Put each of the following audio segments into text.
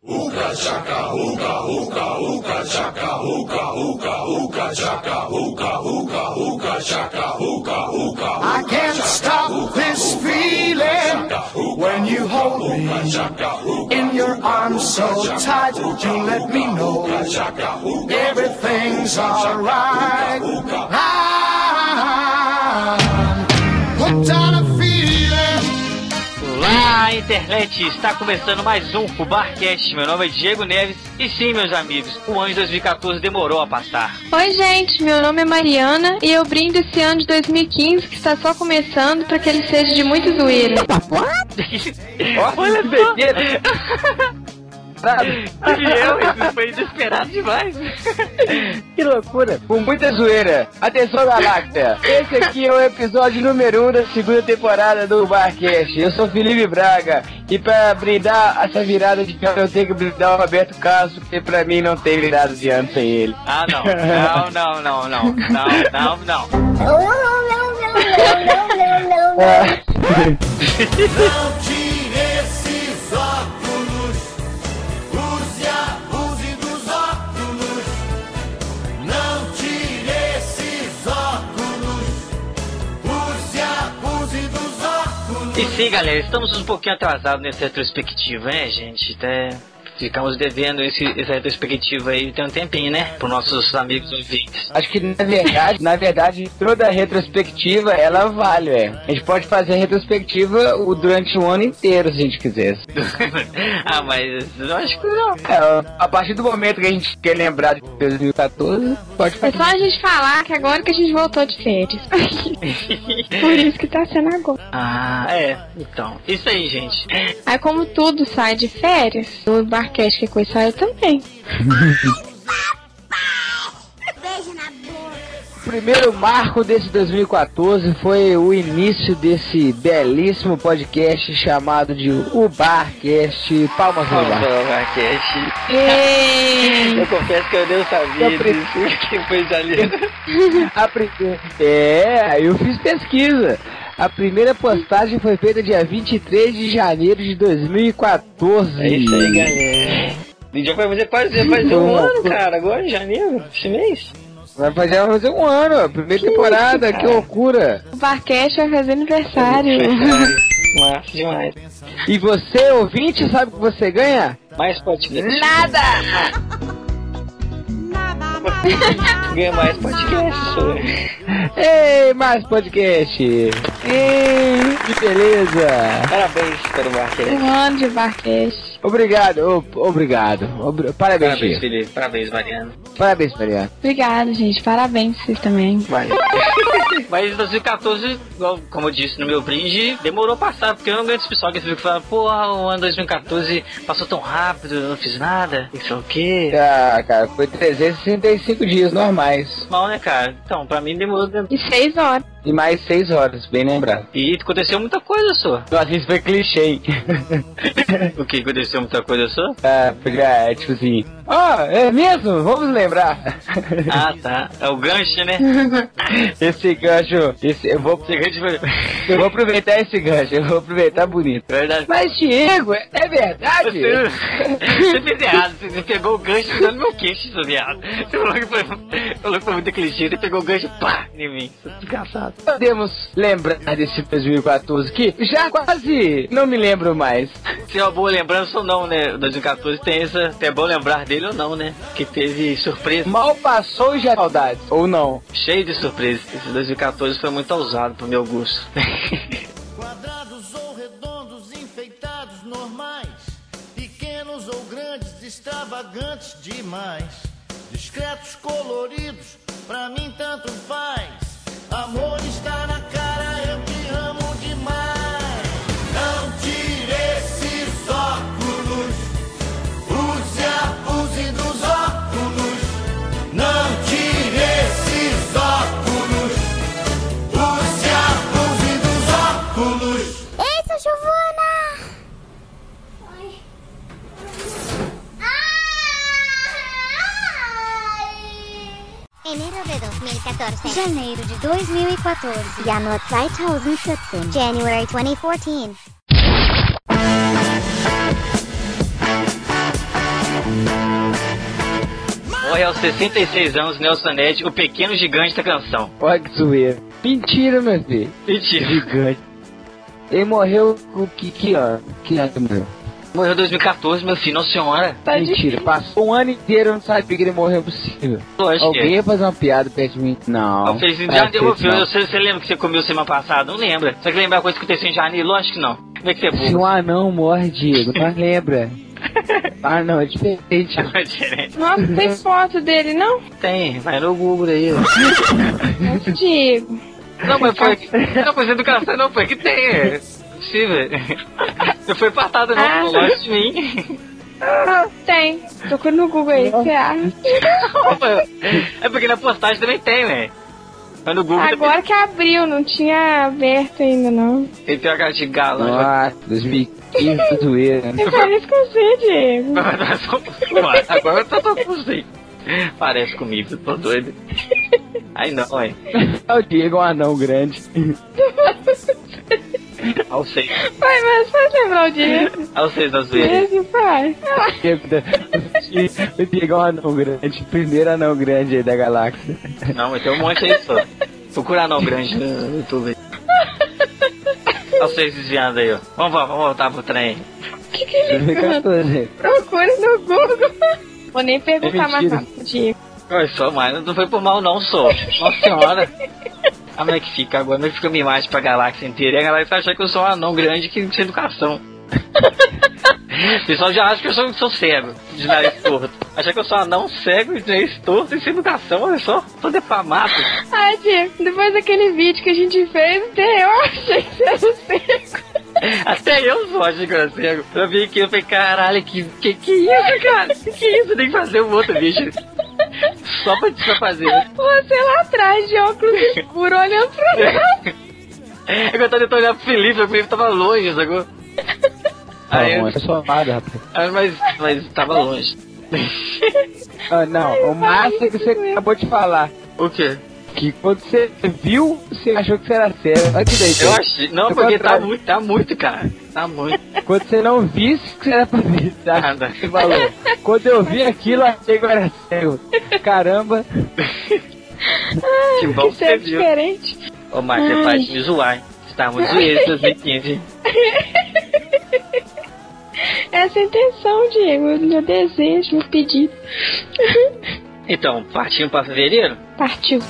Uka chaka, uka, uka, uka chaka, uka, uka, uka chaka, uka, uka, uka chaka, uka, uka. I can't stop this feeling when you hold me in your arms so tight. You let me know everything's alright. I'm hooked on a feeling. Olá, internet! Está começando mais um FubarCast. Meu nome é Diego Neves e sim, meus amigos, o ano de 2014 demorou a passar. Oi, gente, meu nome é Mariana e eu brindo esse ano de 2015 que está só começando para que ele seja de muita zoeira. Olha, bebê! Isso foi desesperado demais. Que loucura, com muita zoeira. Atenção, Galáxia, esse aqui é o episódio número 1 da segunda temporada do FubarCast. Eu sou Felipe Braga e pra brindar essa virada de ano eu tenho que brindar o Roberto Carlos, porque pra mim não tem virada de ano sem ele. Ah, não. Não tire esses óculos, use e abuse dos óculos. Não tire esses óculos, use e abuse dos óculos. E sim, galera, estamos um pouquinho atrasados nessa retrospectiva, né, gente? Até ficamos devendo essa retrospectiva aí tem um tempinho, né? Para nossos amigos ouvintes. Acho que na verdade, toda a retrospectiva ela vale, A gente pode fazer a retrospectiva durante o ano inteiro, se a gente quisesse. Ah, mas eu acho que não. A partir do momento que a gente quer lembrar de 2014, pode fazer. É só a gente falar que agora que a gente voltou de férias. Por isso que tá sendo agora. Ah, então. Isso aí, gente. Aí como tudo sai de férias, o FubarCast que coisa saiu também. Beijo na boca. O primeiro marco desse 2014 foi o início desse belíssimo podcast chamado de FubarCast. Palmas no bar. FubarCast. Eu confesso que eu não sabia disso. Que foi janeiro. Eu fiz pesquisa. A primeira postagem foi feita dia 23 de janeiro de 2014. É isso aí, galera. E já vai fazer um ano, cara, agora em janeiro, esse mês. Vai fazer um ano, primeira temporada, que loucura. O FubarCast vai fazer aniversário. Massa demais. E você, ouvinte, sabe o que você ganha? Mais podcast. Nada! Ganha mais podcast, senhor. Ei, mais podcast. Ei, que beleza. Parabéns pelo FubarCast. Um ano de FubarCast. Obrigado. Parabéns, Felipe. Parabéns, Mariana. Parabéns, Mariana. Obrigada, gente. Parabéns pra vocês também. Valeu. Mas 2014, como eu disse no meu brinde, demorou a passar, porque eu não ganho desse pessoal que fala, porra, o ano 2014 passou tão rápido, eu não fiz nada, não sei o quê. Ah, cara, foi 365 dias normais. Mal, né, cara? Então, pra mim demorou. E 6 horas. E mais 6 horas, bem lembrado. E aconteceu muita coisa, só. Nossa, isso foi clichê. O que aconteceu muita coisa, só? Tipo assim, é mesmo? Vamos lembrar. Ah, tá. É o gancho, né? Esse gancho, eu vou aproveitar esse gancho, eu vou aproveitar bonito. Verdade. Mas, Diego, é verdade? Você fez errado, você pegou o gancho dando meu queixo, seu viado. Você falou que foi muito clichê, ele pegou o gancho, pá, em mim. Você é desgraçado. Podemos lembrar desse 2014 que já quase não me lembro mais. Se é uma boa lembrança ou não, né? 2014 tem essa. É bom lembrar dele ou não, né? Que teve surpresa. Mal passou já saudades, ou não? Cheio de surpresas. Esse 2014 foi muito ousado pro meu gosto. Quadrados ou redondos, enfeitados, normais, pequenos ou grandes, extravagantes demais, discretos, coloridos, pra mim tanto faz. Amor está na cara, eu te amo demais. Não tire esses óculos, use e abuse dos óculos. Não tire esses óculos, use e abuse dos óculos. Ei, sua Giovana! Ai. Enero de 2014. Janeiro de 2014. Januar 2017. January 2014. Morre aos 66 anos, Nelson Ned, o pequeno gigante da canção. Olha que zoeira. Mentira, meu filho. Mentira. Gigante. Ele morreu com que ano? Que ano morreu? Morreu em 2014, meu filho, nossa senhora. Tá Mentira, difícil. passou um ano inteiro, eu não sabia que ele morreu possível. Lógico Alguém que é. ia fazer uma piada perto de mim? Não. Eu fiz, já devolveu. Você lembra que você comeu semana passada? Não lembra. Você quer lembrar a coisa que aconteceu em janeiro? Lógico que não. Como é que você é Se burro? um anão morre, Diego, mas lembra. Ah, não, é diferente. É diferente. Nossa, tem foto dele, não? Tem, vai no Google aí. Nossa, Diego. Não, mas foi. Não, mas educação não foi que tem, é. Possível. Não foi partado não, Ah. longe de mim. Tem. Procura no Google aí, você acha? É porque na postagem também tem, velho. Mas no Google Agora que abriu, não tinha aberto ainda, não. tem PH de galo. Nossa, 2015, zoeira. Eu parece com você, Diego. Agora eu tô com você. Parece comigo, tô doido. Aí não, ué. É o Diego, um anão grande. Ao 6. Vai, mas faz lembrar o Diego. Ao 6 das vezes. Esse faz. O Diego é um anão grande, primeiro anão grande aí da galáxia. Não, mas tem um monte aí só. Procura não grande no YouTube. Olha vocês desviando aí, ó. Vamos voltar pro trem. O que ele canta? 2014. Procure no Google. Vou nem perguntar mais mentira. nada pro Diego. Olha só, mas não foi por mal não, só. Nossa senhora. Como é que fica agora? Como é que fica minha imagem pra galáxia inteira? E a galera vai achar que eu sou um anão grande que sem educação. O pessoal já acha que eu sou cego, de nariz torto. Acha que eu sou anão cego, de nariz torto e sem educação, olha só. Tô defamado. Ai, Diego, depois daquele vídeo que a gente fez, até eu achei que você era seco. Até eu só achei que eu era cego. Eu vi aqui, eu falei, caralho, que isso, cara? Que isso? Tem que fazer um outro vídeo. Só pra fazer. Você lá atrás, de óculos escuros, olhando pra nós. É que eu tava tentando olhar pro Felipe, o Felipe tava longe, sacou? Aí, Não, é só amado, rapaz. mas tava longe. Ah, não, o massa é que você acabou de falar. O quê? Que quando você viu, você achou que você era sério. Olha que daí. Eu achei. Não, Do porque contrário. tá muito, cara. Tá muito. Quando você não visse, que você era pra ver. Tá? Nada. Você falou. Quando eu vi aquilo, eu achei que eu era cego. Caramba. Que bom Que que você ser viu. diferente. Ô, Marcos, você faz me zoar, hein? Você tá muito zoeiro em 2015. Essa é a intenção, Diego. Meu desejo, meu pedido. Então, partimos pra fevereiro? Partiu.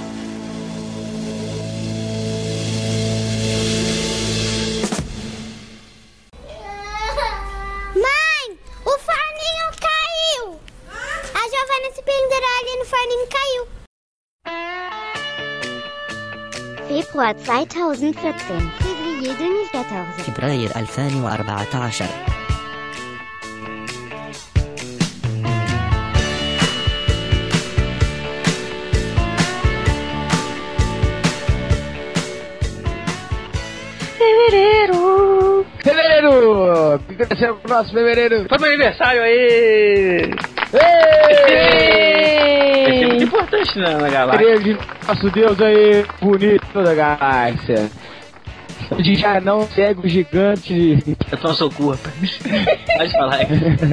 Mãe, o forninho caiu. A Giovana se pendurou ali no forninho caiu. Februar 2014. Février 2014. فبراير 2014. Fevereiro. Fevereiro! O que aconteceu com o nosso fevereiro? Foi meu aniversário aí! É muito Ei! importante na galáxia. Queria de nosso Deus aí, bonito da galáxia. De já não cego gigante. Eu tô no seu cu, rapaz. Pode falar aí.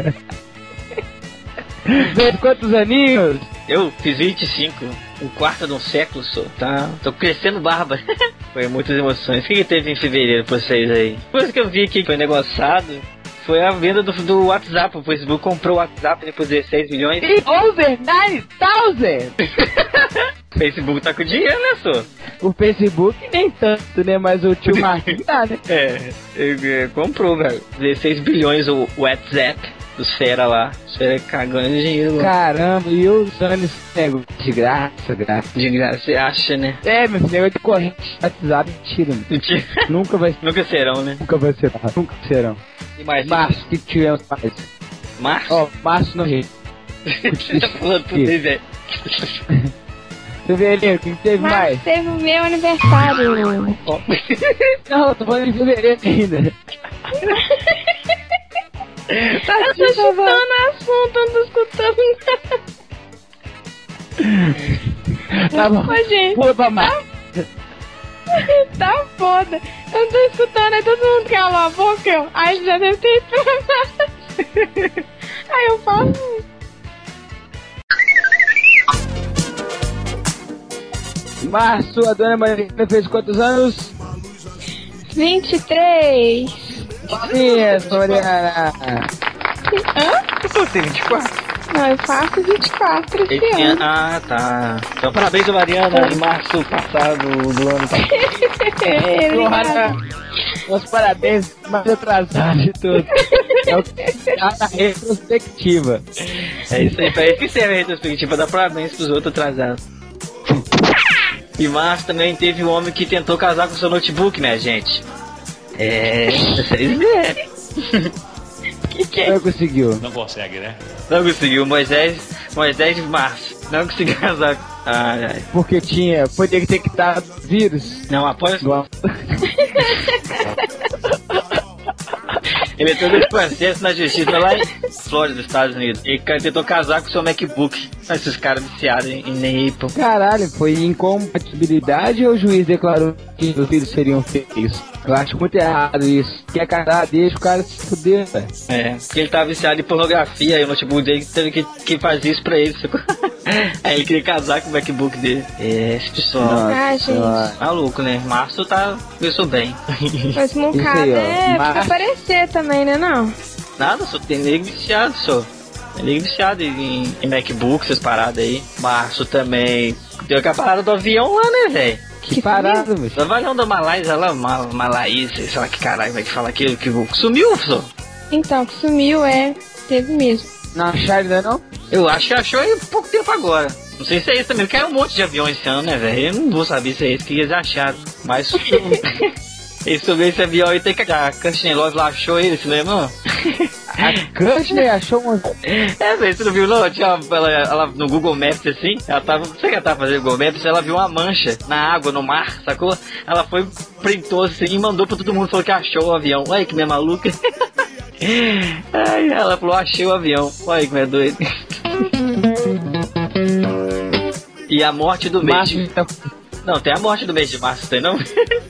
Vê quantos aninhos? Eu fiz 25, um quarto de um século só, tá? Tô crescendo barba. Foi muitas emoções. O que teve em fevereiro pra vocês aí? Coisa que eu vi aqui que foi negociado foi a venda do WhatsApp. O Facebook comprou o WhatsApp depois de 16 milhões. Over 9,000! O Facebook tá com dinheiro, né, só? O Facebook nem tanto, né? Mas o tio Marquinhos tá, né? Comprou, velho. 16 bilhões o WhatsApp dos fera lá. Os fera cagando dinheiro lá. Caramba, e eu usando esse negócio de graça. De graça, você acha, né? É, meu filho, negócio de corrente, WhatsApp, mentira, mano. Mentira. Nunca vai Nunca serão, né? Nunca vai ser, nunca serão. E mais? Março, o que tivemos mais? Março? Ó, março no Rio. Você tá falando tudo aí, velho. Fevereiro, o que teve Mas mais? teve o meu aniversário. Não, eu tô falando de fevereiro ainda. Eu tô chutando assunto, não tô escutando nada. Tá bom. Ô, gente, Pula pra março. tá foda. Eu não tô escutando, aí todo mundo calou a boca. Aí já deve ter ido pra mais. Aí eu falo. março, a dona Mariana fez quantos anos? 23. Isso, Mariana. Hã? Eu tenho 24. Não, eu faço 24 esse ano. Ah, tá. Então parabéns, Mariana, em março passado do ano passado. Porra, meus parabéns, mais atrasado de tudo. É o que tá na retrospectiva. É isso aí, pra esquecer a retrospectiva, dá parabéns pros outros atrasados. E março também teve um homem que tentou casar com seu notebook, né, gente? Vocês viram. Não conseguiu. Não consegue, né? Não conseguiu, Moisés de março. Não conseguiu casar. Ai. Porque foi detectado vírus. Não, após. No... Ele entrou nesse processo na justiça lá em Flórida, dos Estados Unidos. Ele tentou casar com seu MacBook. Esses caras viciados em Apple. Caralho, foi incompatibilidade ou o juiz declarou que os filhos seriam feios? Eu acho muito errado isso. Quer casar, deixa o cara se fuder, velho. Porque ele tava viciado em pornografia e o notebook dele teve que fazer isso pra ele. Aí ele queria casar com o MacBook dele. Esse pessoal. Ah, gente. Maluco, né? Março começou bem. Mas moncada pra aparecer também, né, não? Nada, só tem nego viciado, só. Tem nego viciado em MacBook, essas paradas aí. Março também. Deu aquela parada do avião lá, né, velho? Que parada, bicho. O avião da Malásia lá, Malaísia, sei lá que caralho vai falar aquilo que sumiu, só. Então, que sumiu, teve mesmo. Não acharam ainda não? Eu acho que achou há pouco tempo agora. Não sei se é isso também, caiu um monte de avião esse ano, né, velho? Eu não vou saber se é isso que eles acharam. Mas eles subiram esse avião aí, tem que a Kirsten Love lá achou ele, você lembra, não? A Kirsten achou um... Velho, você não viu, não? Tinha ela no Google Maps, assim, ela tava, não sei o que ela tava fazendo no Google Maps, ela viu uma mancha na água, no mar, sacou? Ela foi, printou assim e mandou pra todo mundo, falou que achou o avião. Olha que minha maluca. Aí ela falou, achei o avião. Olha como é doido. E a morte do mês de... Não, tem a morte do mês de março, tem não?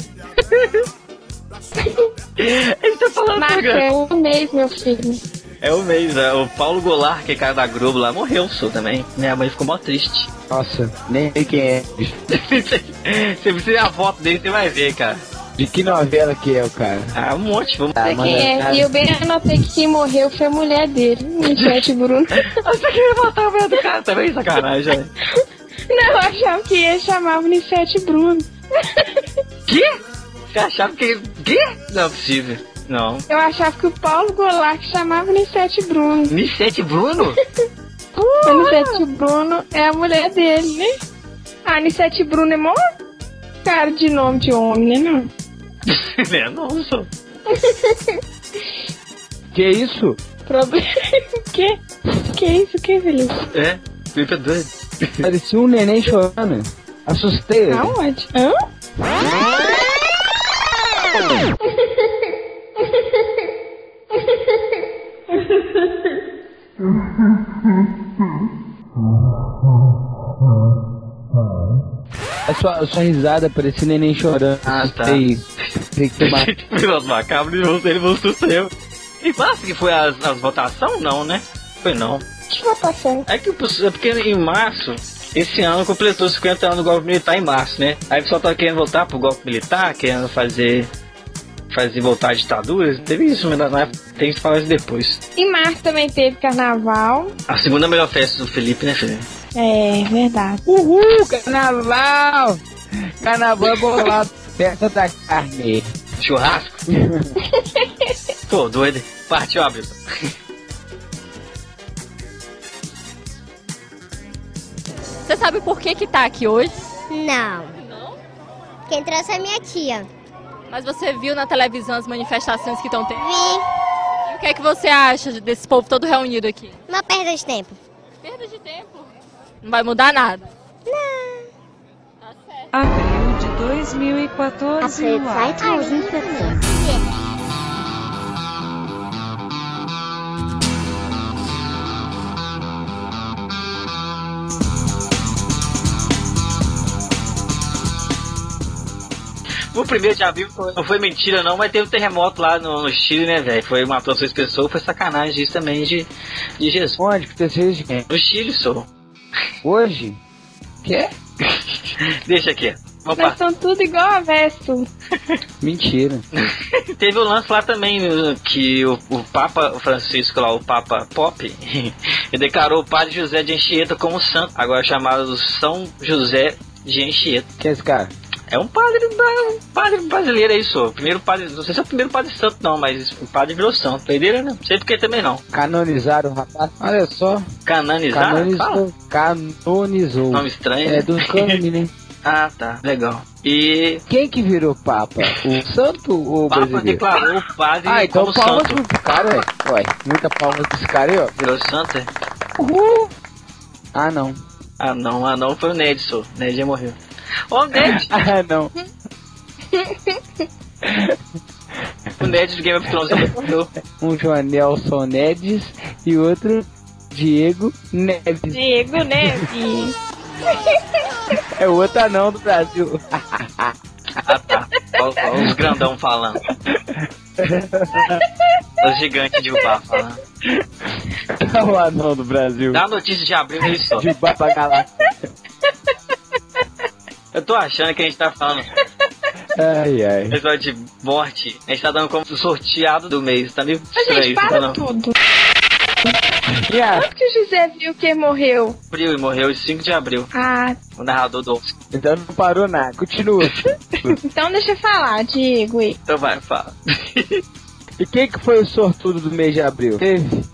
Ele tá falando março é um mês, meu filho. É o mês, o Paulo Goulart, que é cara da Globo lá, morreu, sou também. Minha mãe ficou mó triste. Nossa, nem sei quem é. Você precisa a foto dele, você vai ver, cara. De que novela que é o cara? Ah, um monte, vamos sei quem é. E eu bem anotei que quem morreu foi a mulher dele, Nissete Bruno. Você queria matar a mulher do cara também, sacanagem, né? Não, eu achava que ia chamar o Nissete Bruno. Que? Você achava que... Que? Não é possível. Não. Eu achava que o Paulo Goulart chamava Nissete Bruno. Nissete Bruno? O Nissete Bruno é a mulher dele, né? Ah, Nissete Bruno é mó cara de nome de homem, né, não? É, não, sou. Que isso? Problema... Que? Que isso? Que, Felipe? Felipe é doido. Parecia um neném chorando. Assustei. Aonde? Hã? A sua risada parecia neném chorando. Ah, tá. Tem que tomar. Os macabros, ele mostrou seu. E basta que foi as votações? Não, né? Foi não. Que votação? É porque em março, esse ano completou 50 anos do golpe militar em março, né? Aí o pessoal tá querendo voltar pro golpe militar, querendo fazer voltar a ditadura. Teve isso, mas na época tem que falar isso depois. Em março também teve carnaval. A segunda melhor festa do Felipe, né, Felipe? É, verdade. Uhul, carnaval! Carnaval é bolado. Festa da carne. Churrasco? Tô doido. Partiu, Abel. Você sabe por que tá aqui hoje? Não. Quem trouxe é minha tia. Mas você viu na televisão as manifestações que estão tendo? Vi. E o que é que você acha desse povo todo reunido aqui? Uma perda de tempo. Perda de tempo? Não vai mudar nada? Não. Tá certo. Abril de 2014. O 1º de abril não foi mentira não, mas teve um terremoto lá no Chile, né, velho? Matou 6 pessoas, foi sacanagem isso também de Jesus. Onde? Que terceiro de quem? No Chile, sou. Hoje? Quê? Deixa aqui. Nós estamos tudo igual a Vesto. Mentira. Teve o lance lá também, que o Papa Francisco lá, o Papa Pop, ele declarou o Padre José de Anchieta como santo, agora chamado São José de Anchieta. Quem é esse cara? É um padre brasileiro aí, só. Primeiro padre, não sei se é o primeiro padre santo não, mas o padre virou santo. Doideira, né? Não sei por que também não. Canonizaram o rapaz. Olha só. Canonizar? Canonizou. Nome estranho. É do cânone, né? Ah, tá. Legal. E... Quem que virou Papa? O santo ou o Papa brasileiro? declarou o padre então como palmas santo. pro cara, ué. Muita palmas pra esse cara aí, ó. Virou santo, é? Uhul. Ah, não. Ah, não foi o Ned, só. O Ned já morreu. Ô, Ned! Ah, não. O Ned do Game of Thrones já morreu. Um Joanelson Nedes e outro Diego Neves. Diego Neves. É o outro anão do Brasil. Ah, tá. Olha os grandão falando. Os gigantes de Ubá falando. É o anão do Brasil. Dá a notícia de abril aí só. De Ubá pra Galáxia. Eu tô achando que a gente tá falando Ai. episódio de morte. A gente tá dando como sorteado do mês. Tá meio A estranho gente isso, tá para não? tudo. Quando que o José viu que morreu? Abril, e morreu em 5 de abril. Ah, O narrador do... Então não parou nada. Continua. então deixa eu falar, Diego. Então vai, fala. E quem que foi o sortudo do mês de abril? Teve?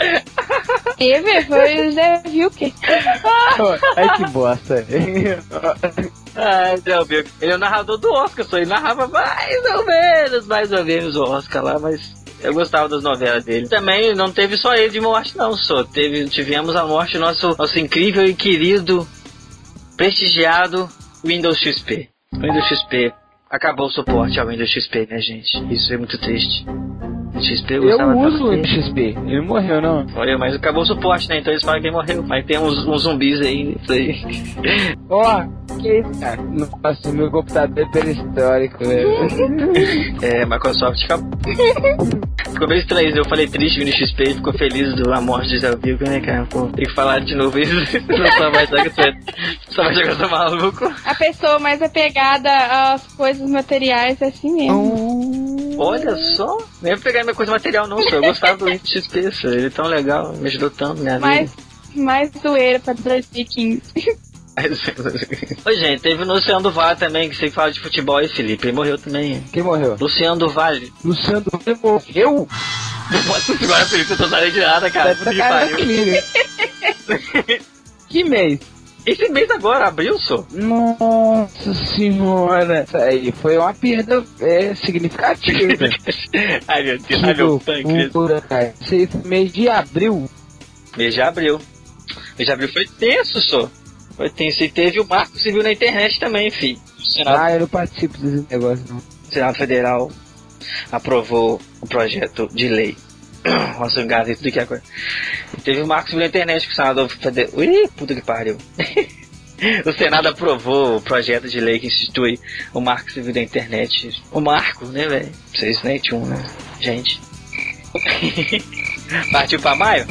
Foi o José Wilker. Ai, que bosta. Ai, Zé Wilker. Ele é o narrador do Oscar, só ele narrava mais ou menos o Oscar lá, mas... Eu gostava das novelas dele. Também não teve só ele de morte, não, só. Tivemos a morte do nosso incrível e querido, prestigiado Windows XP. Windows XP. Acabou o suporte ao Windows XP, né, gente? Isso é muito triste. XP eu uso o Windows XP. Ele não morreu, não. Morreu, mas acabou o suporte, né? Então eles falam que ele morreu. Mas tem uns zumbis aí, isso aí. Ó, que isso, cara? Nossa, meu computador é pré-histórico, velho. É, Microsoft acabou. Ficou meio estranho, eu falei triste Windows XP e ficou feliz da morte de Zé Wilker, né, cara? Pô, tem que falar de novo isso. Só vai jogar essa maluco. A pessoa mais apegada às coisas materiais é assim mesmo. Olha só, nem ia pegar minha coisa material não, só. Eu gostava do Windows XP, só. Ele é tão legal, me ajudou tanto minha vida. Mais zoeira pra 2015. Oi, gente, teve o Luciano do Vale também, que você fala de futebol aí, Felipe. Ele morreu também. Quem morreu? Luciano do Vale. Luciano do Vale morreu? Agora, Felipe, eu tô sabendo de nada, cara. Que mês? Esse mês agora, abril, só. Nossa senhora. Isso aí foi uma perda significativa. Ai, meu Deus, ai, meu pâncreas. Isso aí foi mês de abril. Mês de abril. Mês de abril foi tenso, só. Foi tenso. E teve o Marco Civil na internet também, filho. Eu não participo desse negócio, não. O Senado Federal aprovou o projeto de lei. Nossa, eu engasguei tudo aqui agora. Teve o Marco Civil na internet que o Senado Federal... Ih, puta que pariu. O Senado aprovou o projeto de lei que institui o Marco Civil da internet. O Marco, né, velho? 691, né? Gente. Partiu pra maio?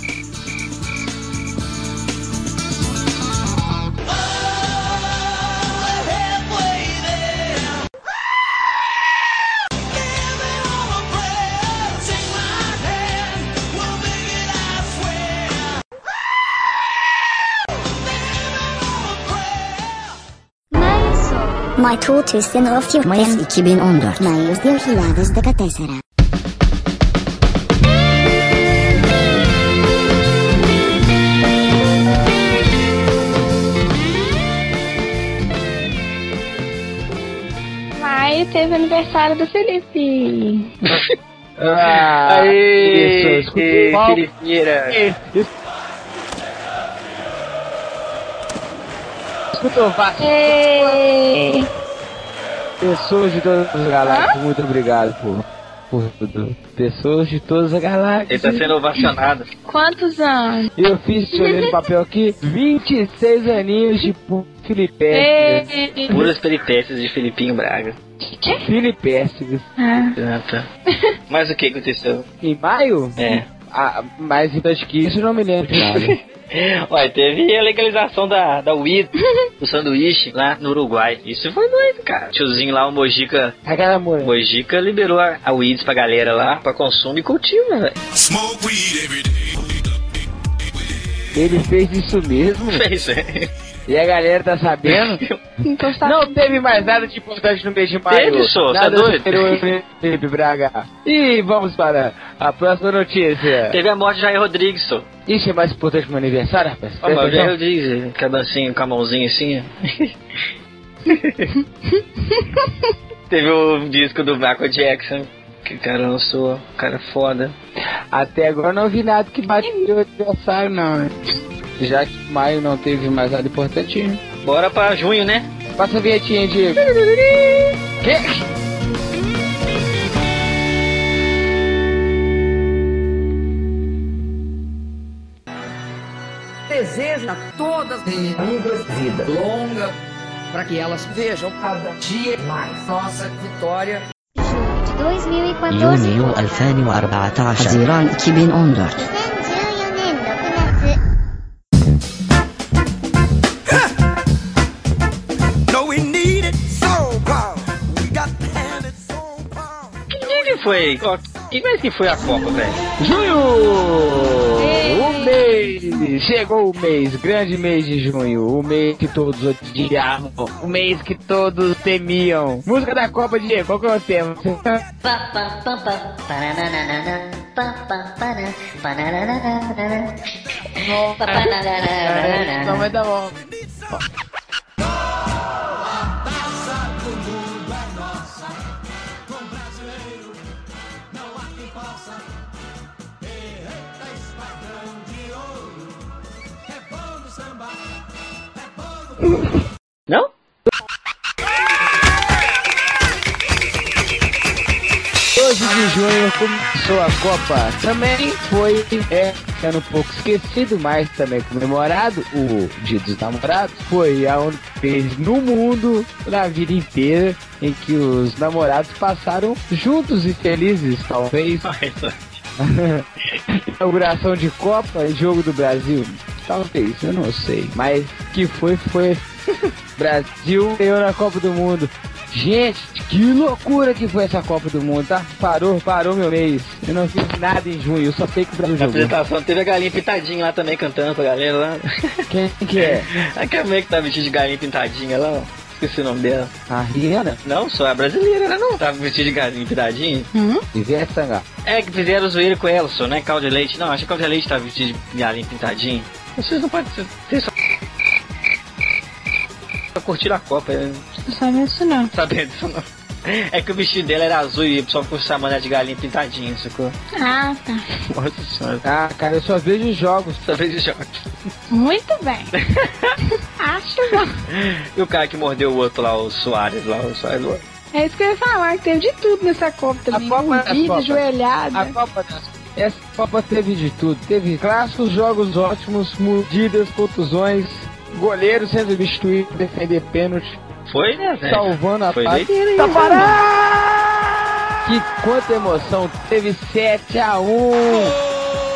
My 2014 Mais 2014 Maios 2014. Maio teve aniversário do Felipe. Aê, Felipeira. Escutou, Vasco. Pessoas de todas as galáxias, muito obrigado por tudo. Pessoas de todas as galáxias. Ele tá sendo ovacionado. Quantos anos? Eu fiz, deixa eu ler no papel aqui, 26 aninhos de Filipestres. Puras peripécias de Felipinho Braga. Filipestres. Ah. Ah, tá. Mas o que aconteceu? Em maio? É. Mais importante que isso, eu não me lembro de nada. Olha, teve a legalização da weed, do sanduíche, lá no Uruguai. Isso foi doido, cara. Tiozinho lá, o Mojica. Mojica liberou a weed pra galera lá, pra consumo e cultivo, né, velho? Ele fez isso mesmo? Fez, E a galera tá sabendo? Não teve mais nada de importante no mês de maio. Teve, só, nada você é doido? Felipe Braga. E vamos para a próxima notícia. Teve a morte de Jair Rodrigues, só. Isso é mais importante que o meu aniversário, rapaz? Ó, mas o Jair Rodrigues, cabecinho, com a mãozinha assim. Teve o disco do Michael Jackson, que o cara lançou, cara foda. Até agora não vi nada que bate no aniversário, não. Já que maio não teve mais nada importantinho. Bora pra junho, né? Passa a vinhetinha, Diego. Que? Desejo a todas as amigas vida longa, para que elas vejam cada dia mais nossa vitória. 2014 يونيو 2014 حزيران 2014 Foi? Que mês que foi a Copa, velho? Junho! O mês! Chegou o mês, grande mês de junho. O mês que todos odiavam. O mês que todos temiam. Música da Copa, Diego, qual que é o tema? Não vai dar bom. Não? 12 de junho começou a Copa. Também foi sendo um pouco esquecido, mas também comemorado. O Dia dos Namorados foi a única vez no mundo, na vida inteira, em que os namorados passaram juntos e felizes, talvez. Inauguração de Copa e Jogo do Brasil. Talvez, eu não sei. Mas que foi. Brasil ganhou na Copa do Mundo. Gente, que loucura que foi essa Copa do Mundo, tá? Parou meu mês. Eu não fiz nada em junho, eu só sei que o Brasil jogou. Na apresentação teve a galinha pintadinha lá também cantando pra galera lá. Quem que é? Aquela mulher que tá vestida de galinha pintadinha lá, ó. Esqueci o nome dela. A Rihanna? Não, só a brasileira, né? Não tava vestida de galinha pintadinha. Ivete Sangalo. É que fizeram zoeira com ela, só, né? Caldo de leite. Não, acho que Caldo de leite tava vestido de galinha pintadinha. Vocês não podem ser só curtir a Copa. Não sabe isso não. Sabendo disso não. É que o vestido dela era azul e o pessoal ficou chamando ela de galinha pintadinha, sacou? Ah, tá. Nossa senhora. Ah, cara, eu só vejo jogos. Só vejo jogos. Muito bem. Acho bom. E o cara que mordeu o outro lá, o Soares lá. É isso que eu ia falar, que teve de tudo nessa Copa também. Mordida, joelhada. Essa Copa teve de tudo. Teve clássicos, jogos ótimos, mordidas, contusões, goleiro sendo substituído, defender pênalti. Foi, né, velho? Salvando a foi paz. Tá parado! Que quanta emoção. Teve 7-1.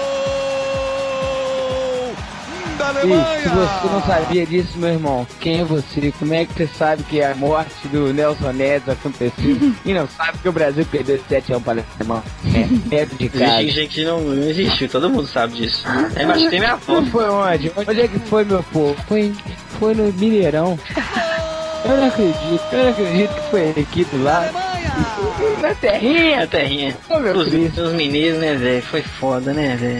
E se você não sabia disso, meu irmão, quem é você? Como é que você sabe que a morte do Nelson Neves aconteceu? E não sabe que o Brasil perdeu 7-1 para o Alemão. Neto de casa. Existe gente que não existiu, todo mundo sabe disso. Mas tem minha foto. Foi onde? Onde é que foi, meu povo? Foi no Mineirão. Eu não acredito que foi aqui do lado. Na terrinha. Na terrinha. Oh, os mineiros, né, velho? Foi foda, né, velho?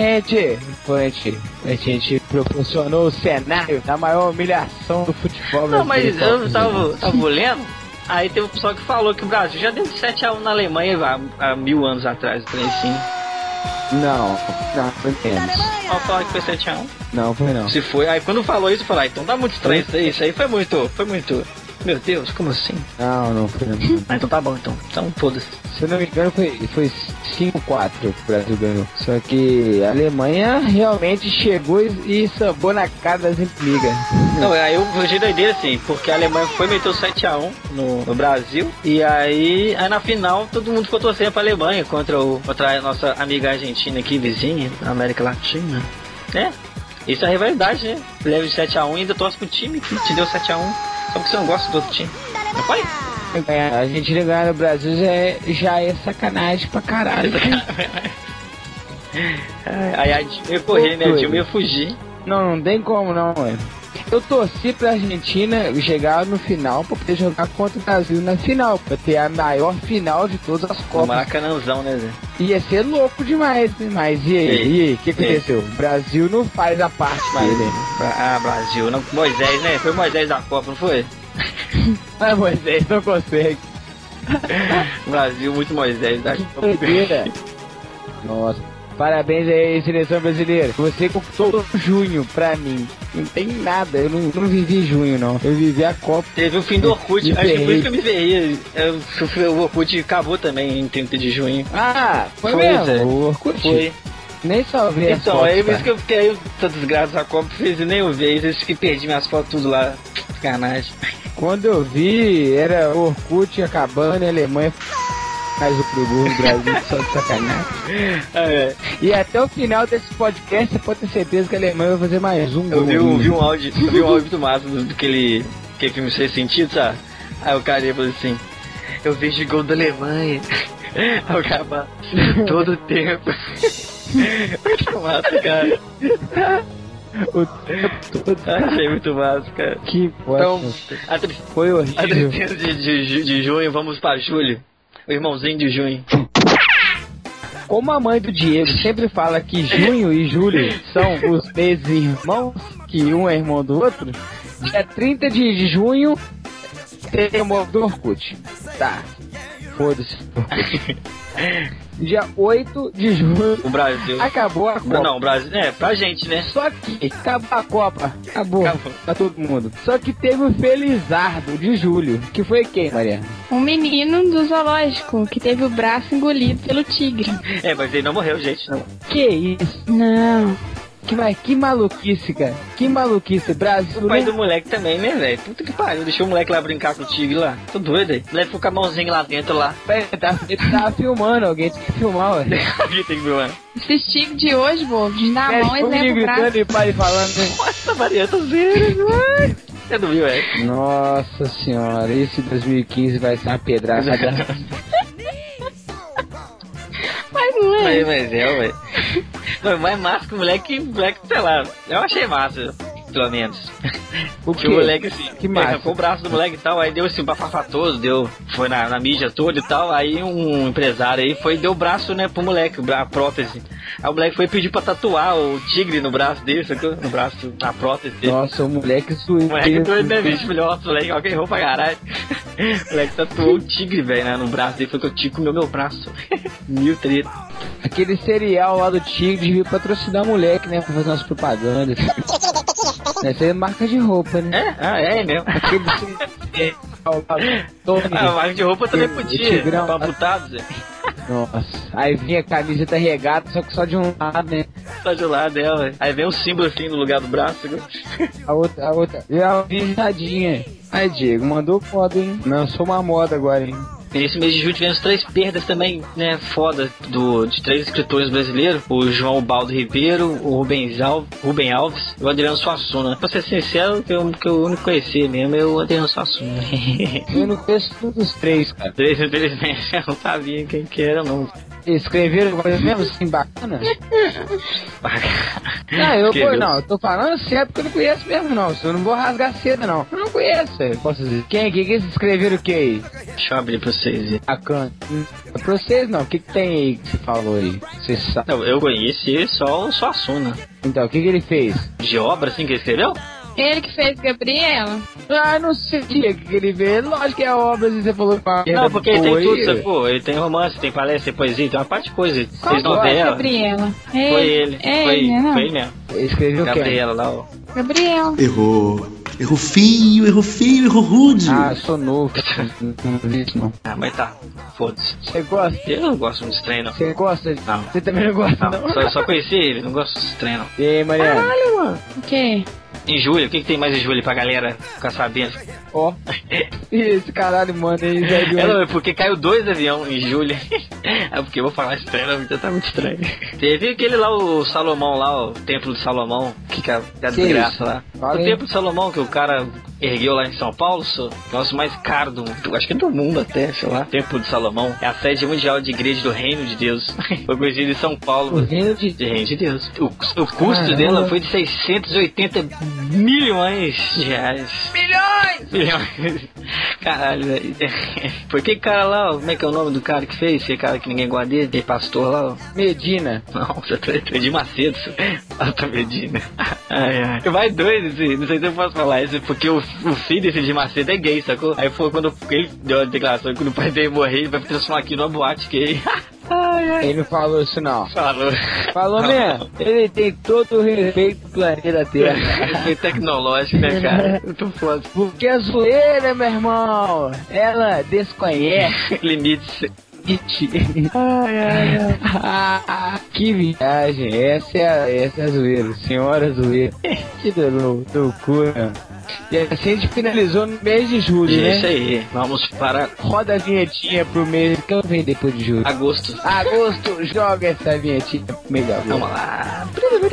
A gente proporcionou o cenário da maior humilhação do futebol. Não, mas eu tava lendo, aí teve um pessoal que falou que o Brasil já deu 7-1 na Alemanha há 1000 anos atrás, por aí assim. Não, foi menos. Ó, falar que foi 7-1. Não, foi não. Se foi, aí quando falou isso, eu falei, então tá muito estranho isso aí foi muito. Meu Deus, como assim? Não foi. Ah, então tá bom, então foda-se. Se eu não me engano, foi 5-4 que o Brasil ganhou. Só que a Alemanha realmente chegou e sambou na cara das inimigas. Não, aí eu fugi da ideia assim, porque a Alemanha foi meter o 7-1 no Brasil, e aí na final todo mundo ficou torcendo pra Alemanha contra a nossa amiga argentina aqui, vizinha, da América Latina. Isso é rivalidade, né? Leva de 7-1 e ainda torce pro time que te deu 7-1, só porque você não gosta do outro time. Não foi? A Argentina ganhar no Brasil já é sacanagem pra caralho. Aí a Dilma ia correr, né? A Dilma ia fugir. Não tem como não, mano. Eu torci pra Argentina chegar no final pra poder jogar contra o Brasil na final, pra ter a maior final de todas as Copas. Maracanãzão, né, Zé? Ia ser louco demais, né? Mas e aí? O que aconteceu? O Brasil não faz a parte dele. Brasil, não. Moisés, né? Foi Moisés da Copa, não foi? Mas Moisés não consegue. Brasil, muito Moisés da Copa. Nossa. Parabéns aí, seleção brasileira. Você conquistou junho pra mim. Não tem nada, eu não vivi junho, não. Eu vivi a Copa. Teve o fim do Orkut, acho que por isso que eu me ferrei. O Orkut acabou também em 30 de junho. Foi mesmo? O Orkut? Foi. Nem salvei as então, fotos. Então, é por isso que eu fiquei aí, todas as graças à Copa, fiz e nem eu vi. Eu que perdi minhas fotos tudo lá. Sacanagem. Quando eu vi, era o Orkut acabando e a Alemanha mais o pro gol no Brasil, só de sacanagem. E até o final desse podcast, você pode ter certeza que a Alemanha vai fazer mais um gol. Eu vi um áudio muito massa do que filme Sem Sentido, sabe? Aí o cara falou assim: eu vejo gol da Alemanha. Aí o cara fala: todo o tempo. Muito massa, cara. O tempo todo. Achei muito massa, cara. Que então, foi horrível. A 30 de junho, vamos pra julho. O irmãozinho de junho. Como a mãe do Diego sempre fala que junho e julho são os meses irmãos, que um é irmão do outro, dia 30 de junho tem o do Orkut. Tá. Foda-se. Dia 8 de junho, o Brasil acabou a Copa. Não, o Brasil, pra gente, né? Só que acabou a Copa. Acabou. Pra todo mundo. Só que teve o Felizardo de julho. Que foi quem, Mariana? Um menino do zoológico que teve o braço engolido pelo tigre. Mas ele não morreu, gente, não. Que isso? Não. Que maluquice, cara. Que maluquice. Brasil. O pai do moleque também, né, velho? Puta que pariu. Deixou o moleque lá brincar com o tigre lá. Tô doido aí. O moleque ficou com a mãozinha lá dentro lá. Ele tava filmando. Alguém tinha que filmar, ué. Alguém tem que filmar. Esses tigres de hoje, vô, de na mão e leva o braço. Gritando e pai falando. Nossa, Maria, tô vendo, mano. Você não viu, velho? Nossa senhora. Esse 2015 vai ser uma pedrada. Mas não é. Mas velho. Foi mais massa que o moleque, sei lá. Eu achei massa, pelo menos. O que? O moleque, assim, que massa? Arrancou o braço do moleque e tal, aí deu assim, um bafafá todo, foi na mídia toda e tal, aí um empresário aí deu o braço, né, pro moleque, a prótese. Aí o moleque foi pedir pra tatuar o tigre no braço dele, sacou? No braço, na prótese dele. Nossa, o moleque suíço. O moleque doido, né, bicho? Nossa, o moleque alguém errou pra caralho. O moleque tatuou o tigre, velho, né, no braço dele, foi que o tigre comeu meu braço. Mil treta. Aquele cereal lá do tigre devia patrocinar o moleque, né, pra fazer umas propagandas. Essa é marca de roupa, né? É mesmo. Aquele cereal lá, marca de roupa também podia, pra amputados, Zé. Nossa, aí vinha a camiseta regata, só de um lado, né? Só de um lado dela, aí vem um símbolo assim no lugar do braço. A outra, e a visadinha. Aí, Diego, mandou foda, hein? Lançou uma moda agora, hein? Nesse mês de julho tivemos 3 perdas também, né, foda, de 3 escritores brasileiros, o João Baldo Ribeiro, o Rubem Alves e o Adriano Suassuna. Pra ser sincero, que eu único conheci mesmo é o Adriano Suassuna. Eu não conheço todos os 3, cara. 3, infelizmente, eu não sabia quem que era, não. Escreveram coisa mesmo assim, bacana? Eu tô falando sério porque eu não conheço mesmo, não. Eu não vou rasgar cedo, não. Eu não conheço, posso dizer. Quem que escreveram o que aí? Deixa eu abrir pra vocês. Bacana. Pra vocês não, o que tem aí que você falou aí? Você sabe? Não, eu conheci só o Suassuna. Então, o que ele fez? De obra, assim, que ele escreveu? Ele que fez Gabriela? Não sei o que ele fez. Lógico que é obra, se você falou pra... Não, porque ele tem tudo, sacou? Ele tem romance, tem palestra, tem poesia, tem uma parte de coisa. Fez novela. Gabriela. Foi ele. Foi ele mesmo. Ele escreveu Gabriela lá, ó. Gabriela. Errou. Errou feio, errou rude. Ah, sou novo. Não vi isso não. Ah, mas tá. Foda-se. Você gosta? Eu não gosto muito desse trem, não. Você gosta? Não. Você também não gosta, não? Só conheci ele, não gosto desse trem, não. E aí, Mariana? Caralho, mano. O quê? Em julho, o que tem mais em julho pra galera ficar sabendo? Ó. Esse caralho, mano, aí, velho. É porque caiu 2 aviões em julho. É porque eu vou falar estranho, não, tá muito estranho. Teve aquele lá, o Salomão lá, o Templo de Salomão, que é a desgraça lá. O Templo de Salomão que o cara ergueu lá em São Paulo, o nosso mais caro do, acho que do mundo até, sei lá. Templo de Salomão é a sede mundial de igreja do Reino de Deus. Foi conhecido em São Paulo. O Reino de Reino de Deus. O custo dela foi de 680 milhões de reais. Milhões! Caralho, velho. Foi aquele cara lá, ó, como é que é o nome do cara que fez? Esse cara que ninguém guarda, aquele pastor lá, ó. Medina. Não, você tá de Macedo, Alta Medina. Ai, ai. Vai doido, assim, não sei se eu posso falar isso, porque o filho desse de Macedo é gay, sacou? Aí foi quando ele deu a declaração que quando o pai dele morrer, ele vai transformar aqui numa boate gay. Ai, ai. Ele não falou isso não. Falou mesmo. Ele tem todo o respeito do planeta Terra. Foi tecnológico, né, cara? Eu tô foda. Porque a zoeira, meu irmão, ela desconhece limites. Ai. Que viagem. Essa é a zoeira. Senhora zoeira. Que loucura. E assim a gente finalizou no mês de julho, né? Isso aí. Vamos para... Roda a vinhetinha pro mês que eu venho depois de julho. Agosto. Joga essa vinhetinha pro mês de agosto. Vamos lá.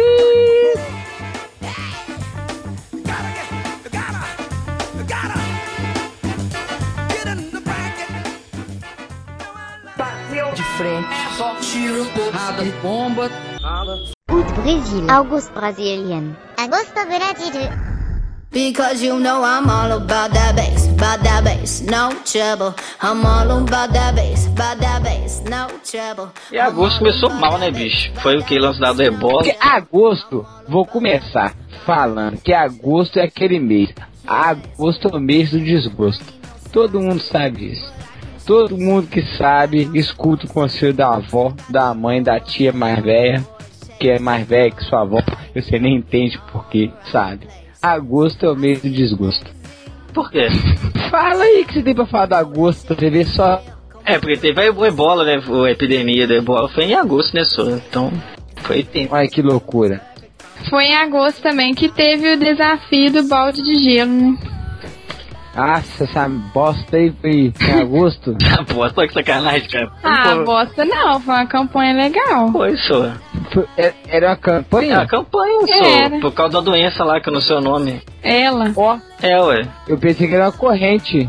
De frente, só tiro, porrada, bomba. Brésil. August Brazilian. Augusto Brasil. Because you know I'm all about that bass, no trouble. I'm all about that bass, no trouble. E agosto começou mal, né, bicho? Foi o que lançado da Ebola. Porque agosto, vou começar falando que agosto é aquele mês. Agosto é o mês do desgosto. Todo mundo sabe disso. Todo mundo que sabe, escuta o conselho da avó, da mãe, da tia mais velha, que é mais velha que sua avó. Você nem entende por quê, sabe? Agosto é o mês do desgosto. Por quê? Fala aí que você tem pra falar de agosto, pra você ver só. É, porque teve a Ebola, né? A epidemia da Ebola foi em agosto, né, só? Então, foi tempo. Ai, que loucura. Foi em agosto também que teve o desafio do balde de gelo, né? Nossa, essa bosta aí foi em agosto? Bosta, olha que sacanagem, cara. Bosta não, foi uma campanha legal. Foi, só. Era uma campanha? É uma campanha, só. Por causa da doença lá, que eu não sei o nome. Ela. Ó. É, ué. Eu pensei que era uma corrente.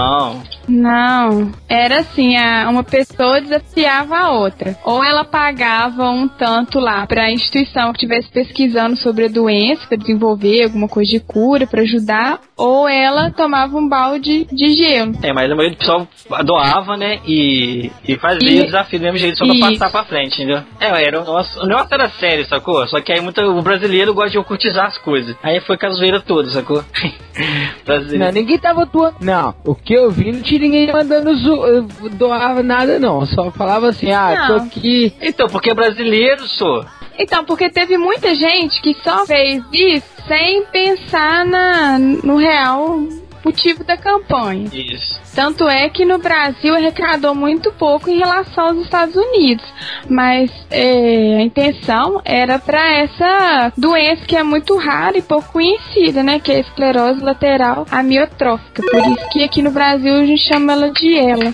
Não. Era assim, uma pessoa desafiava a outra. Ou ela pagava um tanto lá pra instituição que estivesse pesquisando sobre a doença, pra desenvolver alguma coisa de cura, pra ajudar, ou ela tomava um balde de gelo. É, mas a maioria do pessoal doava, né, e fazia o desafio do mesmo jeito, só pra passar pra frente, entendeu? O negócio era sério, sacou? Só que aí o brasileiro gosta de ocultizar as coisas. Aí foi com a zoeira toda, sacou? Não, ninguém tava doando. Não, o que eu vi não tinha ninguém mandando doava nada, não. Só falava assim, tô aqui. Então, porque é brasileiro, só. Então, porque teve muita gente que só fez isso sem pensar no real motivo da campanha. Isso. Tanto é que no Brasil arrecadou muito pouco em relação aos Estados Unidos. Mas a intenção era para essa doença que é muito rara e pouco conhecida, né? Que é a esclerose lateral amiotrófica. Por isso que aqui no Brasil a gente chama ela de ELA.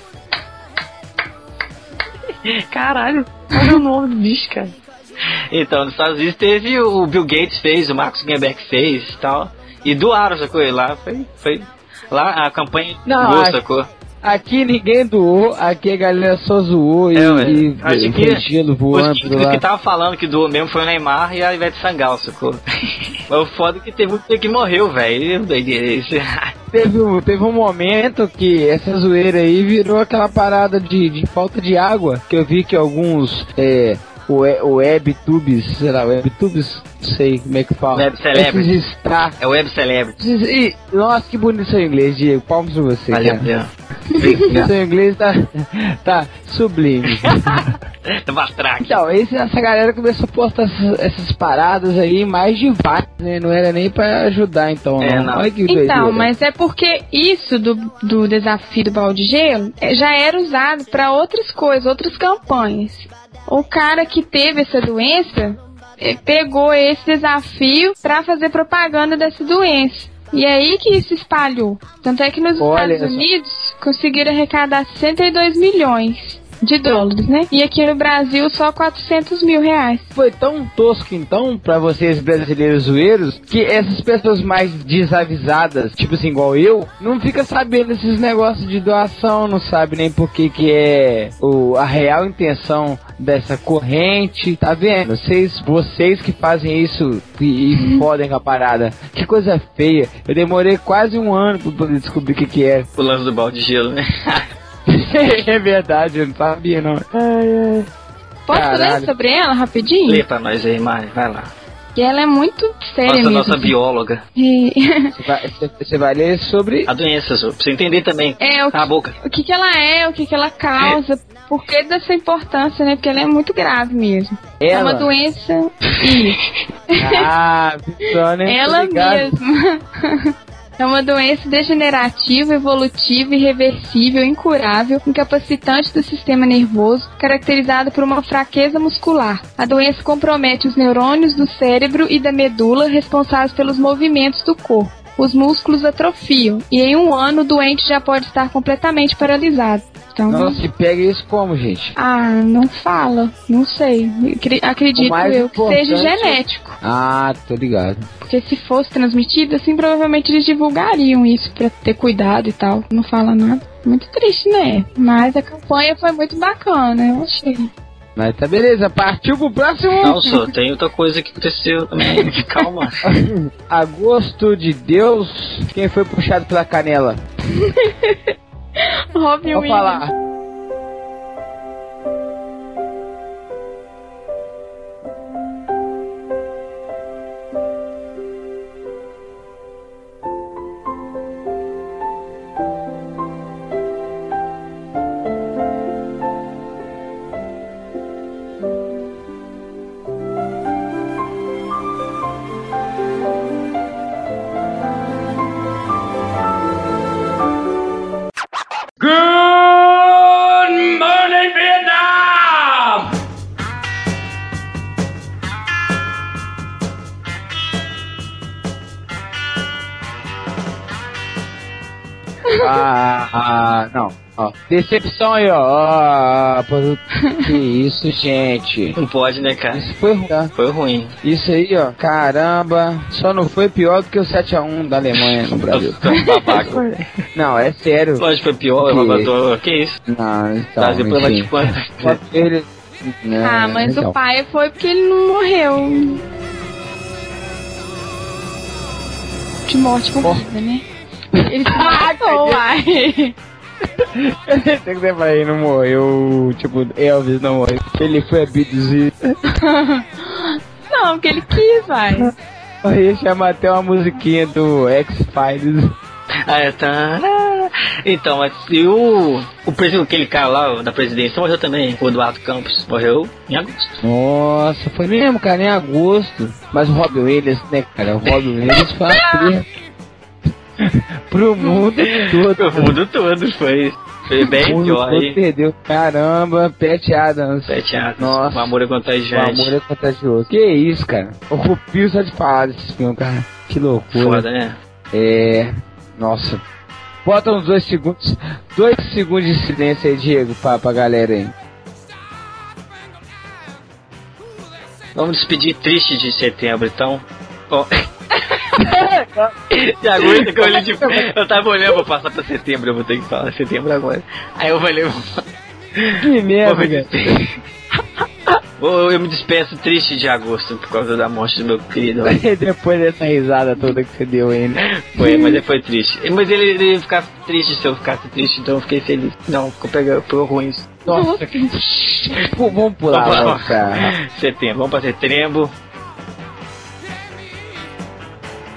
Caralho, olha o nome do bicho, cara. Então, nos Estados Unidos teve o Bill Gates fez, o Mark Zuckerberg fez e tal. E doaram essa coisa lá, foi lá a campanha sacou? Aqui ninguém doou, aqui a galera só zoou e gelo voando pro lado. O que tava falando que doou mesmo foi o Neymar e a Ivete Sangalo, sacou? Mas o foda é que teve um que morreu, velho. Teve um momento que essa zoeira aí virou aquela parada de falta de água, que eu vi que alguns o WebTubes, sei lá, WebTubes, não sei como é que fala. Web Celebrity. É Web Celebrity. Nossa, que bonito seu inglês, Diego. Palmas pra você. Valeu, seu inglês tá sublime. Então, essa galera começou a postar essas paradas aí mais de vários, né? Não era nem pra ajudar, então. Não. Olha que então, doideira. mas é porque isso do desafio do balde de gelo já era usado pra outras coisas, outras campanhas. O cara que teve essa doença pegou esse desafio pra fazer propaganda dessa doença. E aí que isso espalhou. Tanto é que nos Estados Unidos conseguiram arrecadar 62 milhões de dólares, né? E aqui no Brasil só 400 mil reais. Foi tão tosco, então, pra vocês brasileiros zoeiros, que essas pessoas mais desavisadas, tipo assim, igual eu, não fica sabendo esses negócios de doação, não sabe nem por que é a real intenção dessa corrente, tá vendo? Vocês que fazem isso e fodem com a parada. Que coisa feia. Eu demorei quase um ano pra poder descobrir o que é. O lance do balde de gelo, né? É verdade, eu não sabia, não. Posso ler sobre ela rapidinho? Lê pra nós aí, Mari, vai lá. E ela é muito séria mesmo. Nossa bióloga. Você vai ler sobre... A doença, pra você entender também. A boca. O que ela é, o que ela causa, por que dessa importância, né? Porque ela é muito grave mesmo. É uma doença... Ela mesma. É uma doença degenerativa, evolutiva, irreversível, incurável, incapacitante do sistema nervoso, caracterizada por uma fraqueza muscular. A doença compromete os neurônios do cérebro e da medula responsáveis pelos movimentos do corpo. Os músculos atrofiam e em 1 ano o doente já pode estar completamente paralisado. Então, nossa, e pega isso como, gente? Não fala, não sei. Acredito eu que seja genético. Tô ligado. Porque se fosse transmitido, assim, provavelmente eles divulgariam isso pra ter cuidado e tal. Não fala nada. Muito triste, né? Mas a campanha foi muito bacana, eu achei. Mas tá beleza, partiu pro próximo. Não, só tem outra coisa que aconteceu também. Calma. A gosto de Deus, quem foi puxado pela canela? Robin Williams. Falar. Não. Ó, decepção aí, ó. Que isso, gente. Não pode, né, cara? Isso foi ruim. Foi ruim. Isso aí, ó. Caramba. Só não foi pior do que o 7-1 da Alemanha no Brasil. Babaca. Não, é sério. Lógico, foi pior. Que isso? Não, então, Brasil foi enfim. ele... mas então. O pai foi porque ele não morreu. De morte por vida, né? Ele se matou, uai. Tem que lembrar aí, não morreu. Tipo, Elvis não morreu. Ele foi abduzido. Não, porque ele quis, vai. Aí chama até uma musiquinha do X-Files. Então, mas e o presidente, aquele cara lá da presidência morreu também. O Eduardo Campos morreu em agosto. Nossa, foi mesmo, cara, em agosto. Mas o Robin Williams, né, cara? O Robin Williams faz pro mundo todo. Pro mundo todo, foi bem pior aí. Perdeu, caramba, Pat Adams. Nossa, o amor é contagiante. O amor é contagioso. Que isso, cara? Eu copio só de falar desse filme, cara. Que loucura. Foda, né? Nossa. Bota uns 2 segundos. 2 segundos de silêncio aí, Diego, pra galera aí. Vamos despedir triste de setembro, então. E aguenta que eu tava olhando, vou passar pra setembro, eu vou ter que falar setembro agora. Aí eu falei, que merda, eu me despeço triste de agosto por causa da morte do meu querido. Depois dessa risada toda que você deu aí, né? Mas foi triste. Mas ele ia ficar triste se eu ficasse triste, então eu fiquei feliz. Não, ficou ruim isso. Nossa, vamos pular, cara. Setembro, vamos pra setembro.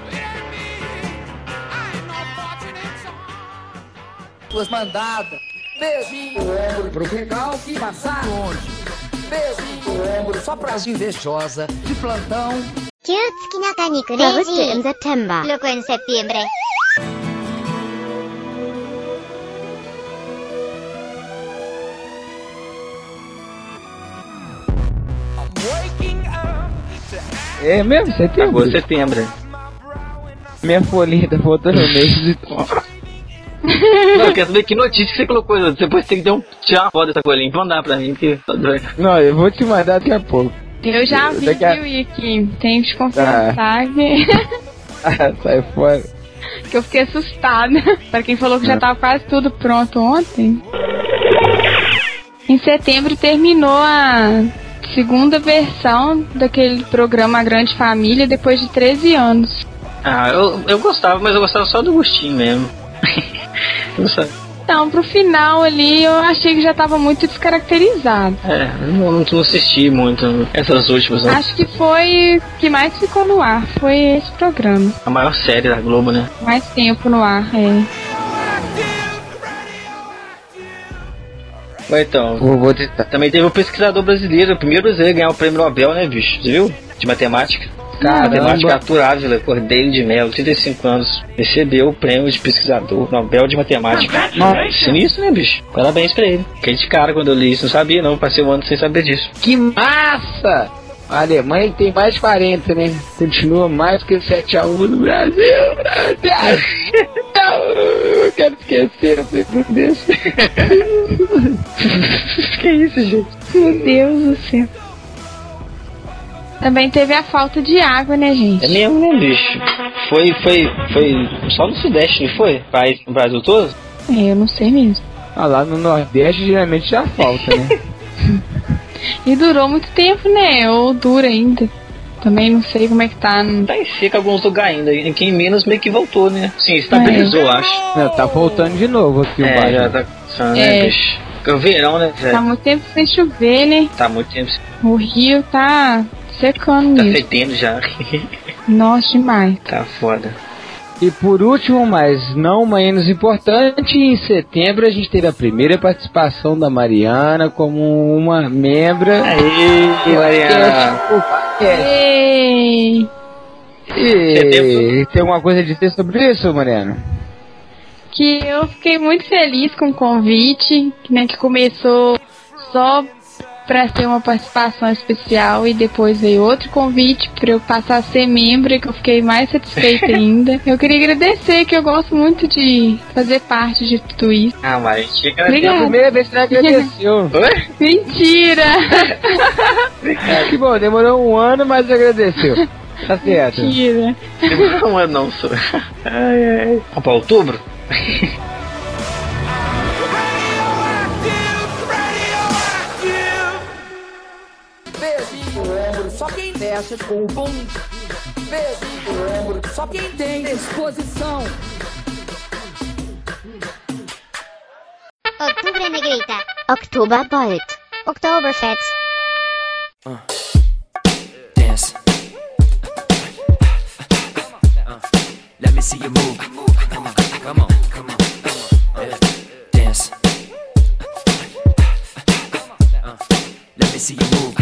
Suas mandadas. Bebi o ombro pro recalque passar longe. Bebi o ombro só pra invejosa de plantão. Kyutsuki naka ni crazy in September. Loco en septiembre. É mesmo? Setembro? Agora setembro. Minha folhinha tá faltando um mês de Não, eu quero saber que notícia que você colocou. Depois tem que tirar uma foto dessa folhinha e mandar pra mim, porque tá doido. Não, eu vou te mandar daqui a pouco. Eu já vi, viu, Iki? Tenho que te confessar que... Sai fora. Que eu fiquei assustada. Pra quem falou que já tava quase tudo pronto ontem. Em setembro terminou a segunda versão daquele programa A Grande Família depois de 13 anos. Ah, eu gostava, mas eu gostava só do gostinho mesmo. Então, pro final ali, eu achei que já tava muito descaracterizado. Não assisti muito essas últimas. Né? Acho que foi o que mais ficou no ar, foi esse programa. A maior série da Globo, né? Mais tempo no ar, Então, vou tentar. Também teve um pesquisador brasileiro, o primeiro brasileiro a ganhar o prêmio Nobel, né, bicho? Você viu? De matemática. Matemática Arthur Ávila Cordeiro de Mello, 35 anos, recebeu o prêmio de pesquisador Nobel de Matemática. Sinistro, né, bicho? Parabéns pra ele. Fiquei de cara quando eu li isso, não sabia não, passei um ano sem saber disso. Que massa! A Alemanha tem mais de 40, né? Continua mais que 7-1 no Brasil. Eu quero esquecer esse desse. Que isso, gente? Meu Deus do céu. Também teve a falta de água, né, gente? É mesmo, né, bicho? Foi só no Sudeste, não foi? No Brasil todo? Eu não sei mesmo. Lá no Nordeste geralmente já falta, né? E durou muito tempo, né? Ou dura ainda. Também não sei como é que tá. Tá em seca alguns lugares ainda. Aqui em Minas meio que voltou, né? Sim, estabilizou, acho. Não, tá voltando de novo aqui o bairro. Já tá começando, né, bicho? É o verão, né, velho? Tá muito tempo sem chover, né? Tá muito tempo sem... O rio tá secando mesmo. Tá fedendo já. Nossa, demais. Tá foda. E por último, mas não menos importante, em setembro a gente teve a primeira participação da Mariana como uma membra. Aê, Mariana! E tem alguma coisa a dizer sobre isso, Mariana? Que eu fiquei muito feliz com o convite, né, que começou só para ser uma participação especial e depois veio outro convite para eu passar a ser membro e que eu fiquei mais satisfeita ainda. Eu queria agradecer, que eu gosto muito de fazer parte de tudo isso. Ah, mas chega a primeira vez que você agradeceu. Mentira! Que bom, demorou um ano, mas agradeceu. Tá certo. Mentira. Demorou um ano não, só. Vamos pra outubro? Bebi o ombro, só quem desce com o bom. Bebi o ombro, só quem tem disposição. Oktober Negrita. Oktoberbolt. Oktoberfest. Dance. Let me see you move. Come on, come on, come on. Dance. Let me see you move.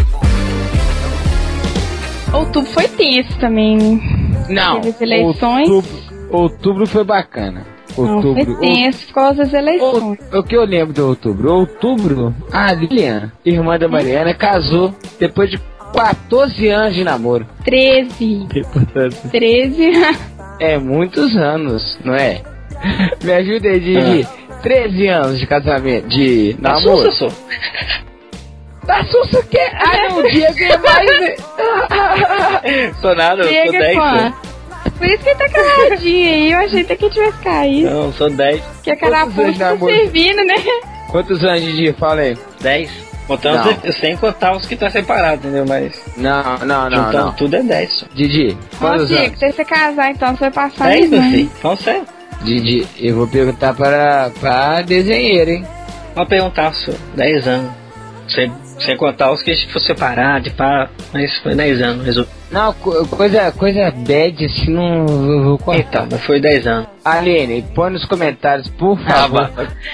Outubro foi tenso também, né? Não. Teve as eleições. Outubro foi bacana. Não, foi tenso por causa das eleições. O que eu lembro de outubro? Outubro, a Liliana, irmã da Mariana, casou depois de 14 anos de namoro. 13. 13. É muitos anos, não é? Me ajuda aí, Didi. 13 anos de casamento, de namoro. Da Sussa o quê? Ah, não, o Diego é mais... Sou nada, eu sou 10. Por isso que ele tá caladinho aí, eu achei até que ele tivesse caído. Não, sou 10. Que a carapuça tá servindo, né? Quantos anos, Didi? Fala aí. 10. Contando sem contar os que tá separado, entendeu? Mas... Não. Tudo é 10 só. Didi, quantos anos? Diego, se você casar, então você vai passar 10, meu filho. Então, sério. Didi, eu vou perguntar pra desenheira, hein? Vou perguntar, só. 10 anos. Sem contar os que for separado, pá, mas foi 10 anos. Não, coisa bad, assim, não vou cortar. Então, mas foi 10 anos. Aline, põe nos comentários, por favor.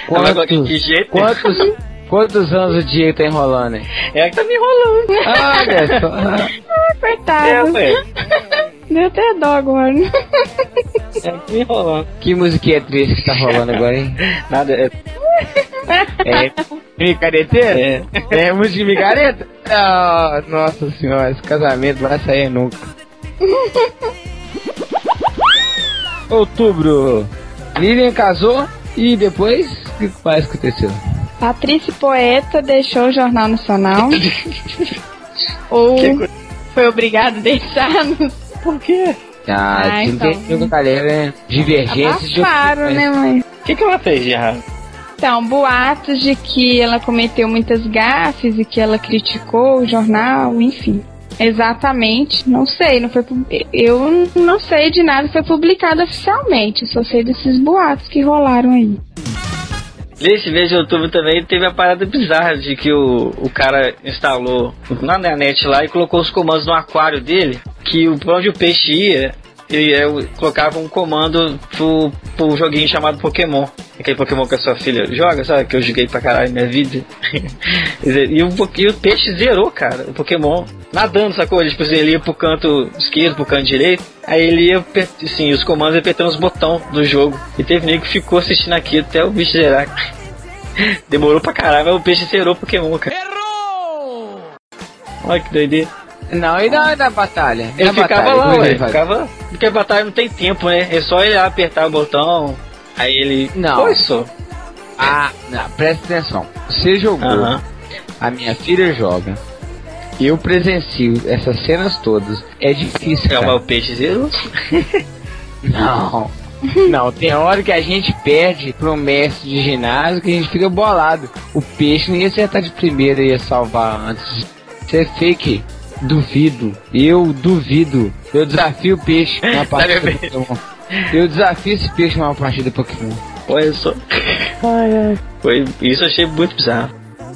Quantos anos o Diego tá enrolando, hein? É que tá me enrolando. Olha só. Coitado. Deu até dó agora. É que me enrolando. Que musiquinha triste que tá rolando agora, hein? Nada, é micareteira? É música de micareta? Oh, nossa senhora, esse casamento vai sair nunca. Outubro, Lilian casou e depois o que mais aconteceu? Patrícia Poeta deixou o Jornal Nacional. Ou foi obrigado a deixar? Por quê? Então. Tem galera, né? Divergências de claro, né, mãe? O que ela fez de errado? Então, boatos de que ela cometeu muitas gafes e que ela criticou o jornal, enfim. Exatamente, não sei, eu não sei de nada que foi publicado oficialmente, só sei desses boatos que rolaram aí. Nesse mês de outubro também teve a parada bizarra de que o cara instalou na net lá e colocou os comandos no aquário dele, que pra onde o peixe ia, ele colocava um comando pro joguinho chamado Pokémon. Aquele Pokémon que a sua filha joga, sabe? Que eu joguei pra caralho na minha vida. e o peixe zerou, cara, o Pokémon. Nadando, sacou? Ele, tipo, ele ia pro canto esquerdo, pro canto direito. Aí ele ia, assim, os comandos apertando os botões do jogo. E teve nego que ficou assistindo aqui até o bicho zerar. Demorou pra caralho, mas o peixe zerou o Pokémon, cara. Errou! Olha que doideira. Não, e da batalha? Ele ficava lá, ué. Porque a batalha não tem tempo, né? É só ele apertar o botão. Aí ele... Não. Foi só. Não, presta atenção. Você jogou. A minha filha joga. Eu presencio essas cenas todas. É difícil, cara. Mas o peixe zerou? Não. Não, tem hora que a gente perde pro mestre de ginásio que a gente fica bolado. O peixe não ia acertar de primeira, ia salvar antes. Isso é fake. Duvido. Eu duvido. Eu desafio o peixe na partida Pokémon. Eu desafio esse peixe numa partida Pokémon. Olha só. Foi, isso eu achei muito bizarro.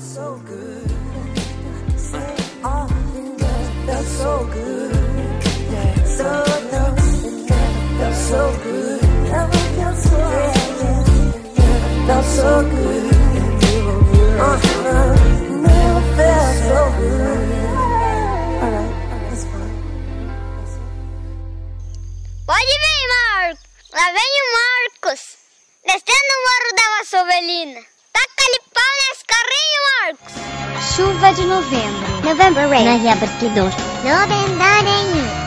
Pode vir, Marcos. Lá vem o Marcos. Descendo o morro da Vassovelina. Taca-lhe pau nesse carrinho, Marcos. Chuva de novembro. November Rain. Novembro 2. Novembro Rain.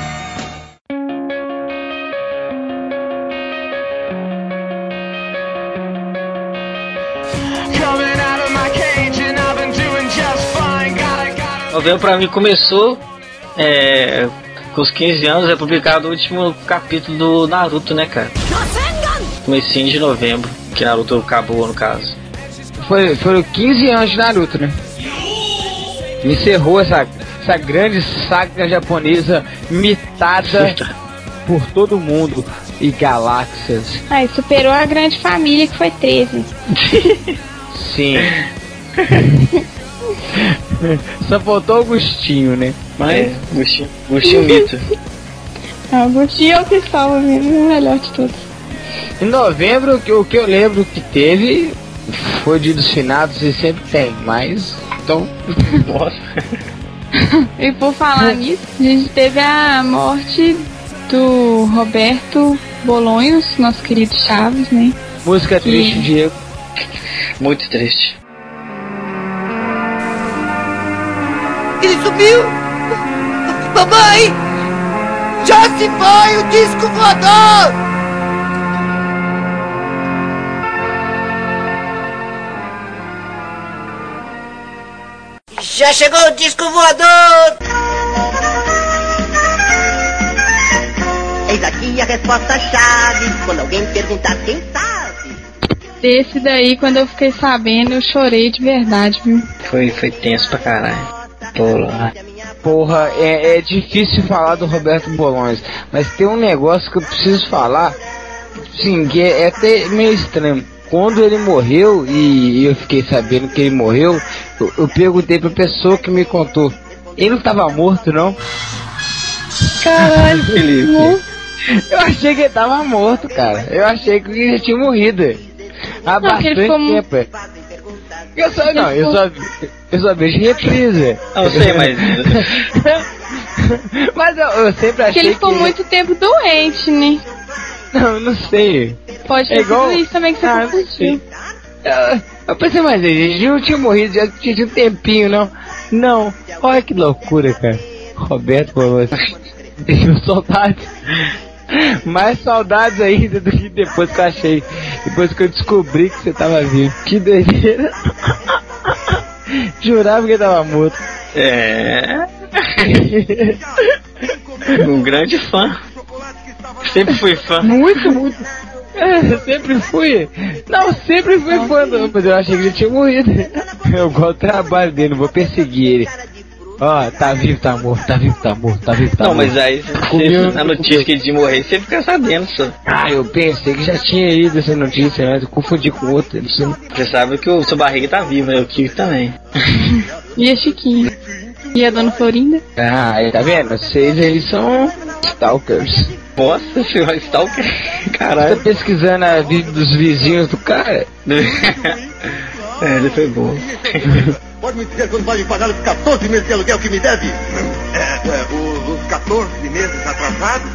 Novembro pra mim começou com os 15 anos, é publicado o último capítulo do Naruto, né, cara? Comecinho de novembro, que Naruto acabou, no caso. Foram 15 anos de Naruto, né? Encerrou essa grande saga japonesa mitada por todo mundo e galáxias. Aí superou a grande família, que foi 13. Sim. Só faltou o Agostinho, né? Mas Agostinho mito. Agostinho é o que salva mesmo, o melhor de todos. Em novembro, o que eu lembro que teve foi o Dia dos Finados e sempre tem, mas então. Nossa. E por falar nisso, a gente teve a morte do Roberto Bolonhos, nosso querido Chaves, né? Música triste, Diego. Muito triste. Ele subiu! Mamãe! Já se foi o disco voador! Já chegou o disco voador! Eis aqui a resposta-chave, quando alguém perguntar quem sabe. Desse daí, quando eu fiquei sabendo, eu chorei de verdade, viu? Foi tenso pra caralho. Porra, é difícil falar do Roberto Bolonhos, mas tem um negócio que eu preciso falar, sim, que é até meio estranho. Quando ele morreu, e eu fiquei sabendo que ele morreu, eu perguntei pra pessoa que me contou, ele não tava morto, não? Caralho, Felipe. Eu achei que ele tava morto, cara. Eu achei que ele já tinha morrido. Há bastante tempo. Eu só vejo reprise. Eu sei, mas... Mas eu sempre achei que ele ficou muito tempo doente, né? Não sei. Pode ser igual... isso também que você confundiu. Eu pensei, mas ele não tinha morrido, já tinha um tempinho, não. Não, olha que loucura, cara. Roberto falou assim, deixou saudades. Mais saudades ainda do que depois que eu achei. Depois que eu descobri que você tava vivo. Que doideira. Jurava que ele tava morto. Um grande fã. Sempre fui fã. Muito. Sempre fui. Não, sempre fui fã, não, mas eu achei que ele tinha morrido. Eu gosto do trabalho dele, não vou perseguir ele. Ó, tá vivo, tá morto, tá vivo, tá morto, tá vivo, tá morto. Não, mas aí na notícia que ele de morrer, você fica sabendo, só. Ah, eu pensei que já tinha ido essa notícia, mas eu confundi com outra. Você sabe que o seu barriga tá vivo, né? O Kiko também. E a Chiquinha? E a Dona Florinda? Ah, aí tá vendo? Vocês aí são stalkers. Nossa senhora, stalker? Caralho. Você tá pesquisando a vida dos vizinhos do cara? Ele foi bom. Pode me dizer quando vai me pagar os 14 meses de aluguel que me deve? Os 14 meses atrasados?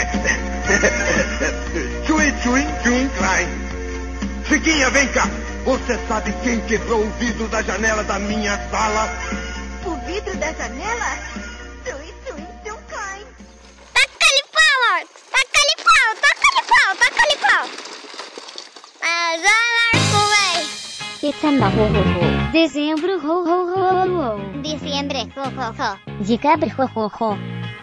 Tchuin, Klein. Chiquinha, vem cá. Você sabe quem quebrou o vidro da janela da minha sala? O vidro da janela? Tchuin, Klein. Taca-lhe pau, Marcos. Taca-lhe pau. Mas Marco, véi. Setembro, ho, ho, ho. Dezembro, ho, ho, ho, ho. Diciembre, ho, ho, ho. Diciembre, ho, ho, ho.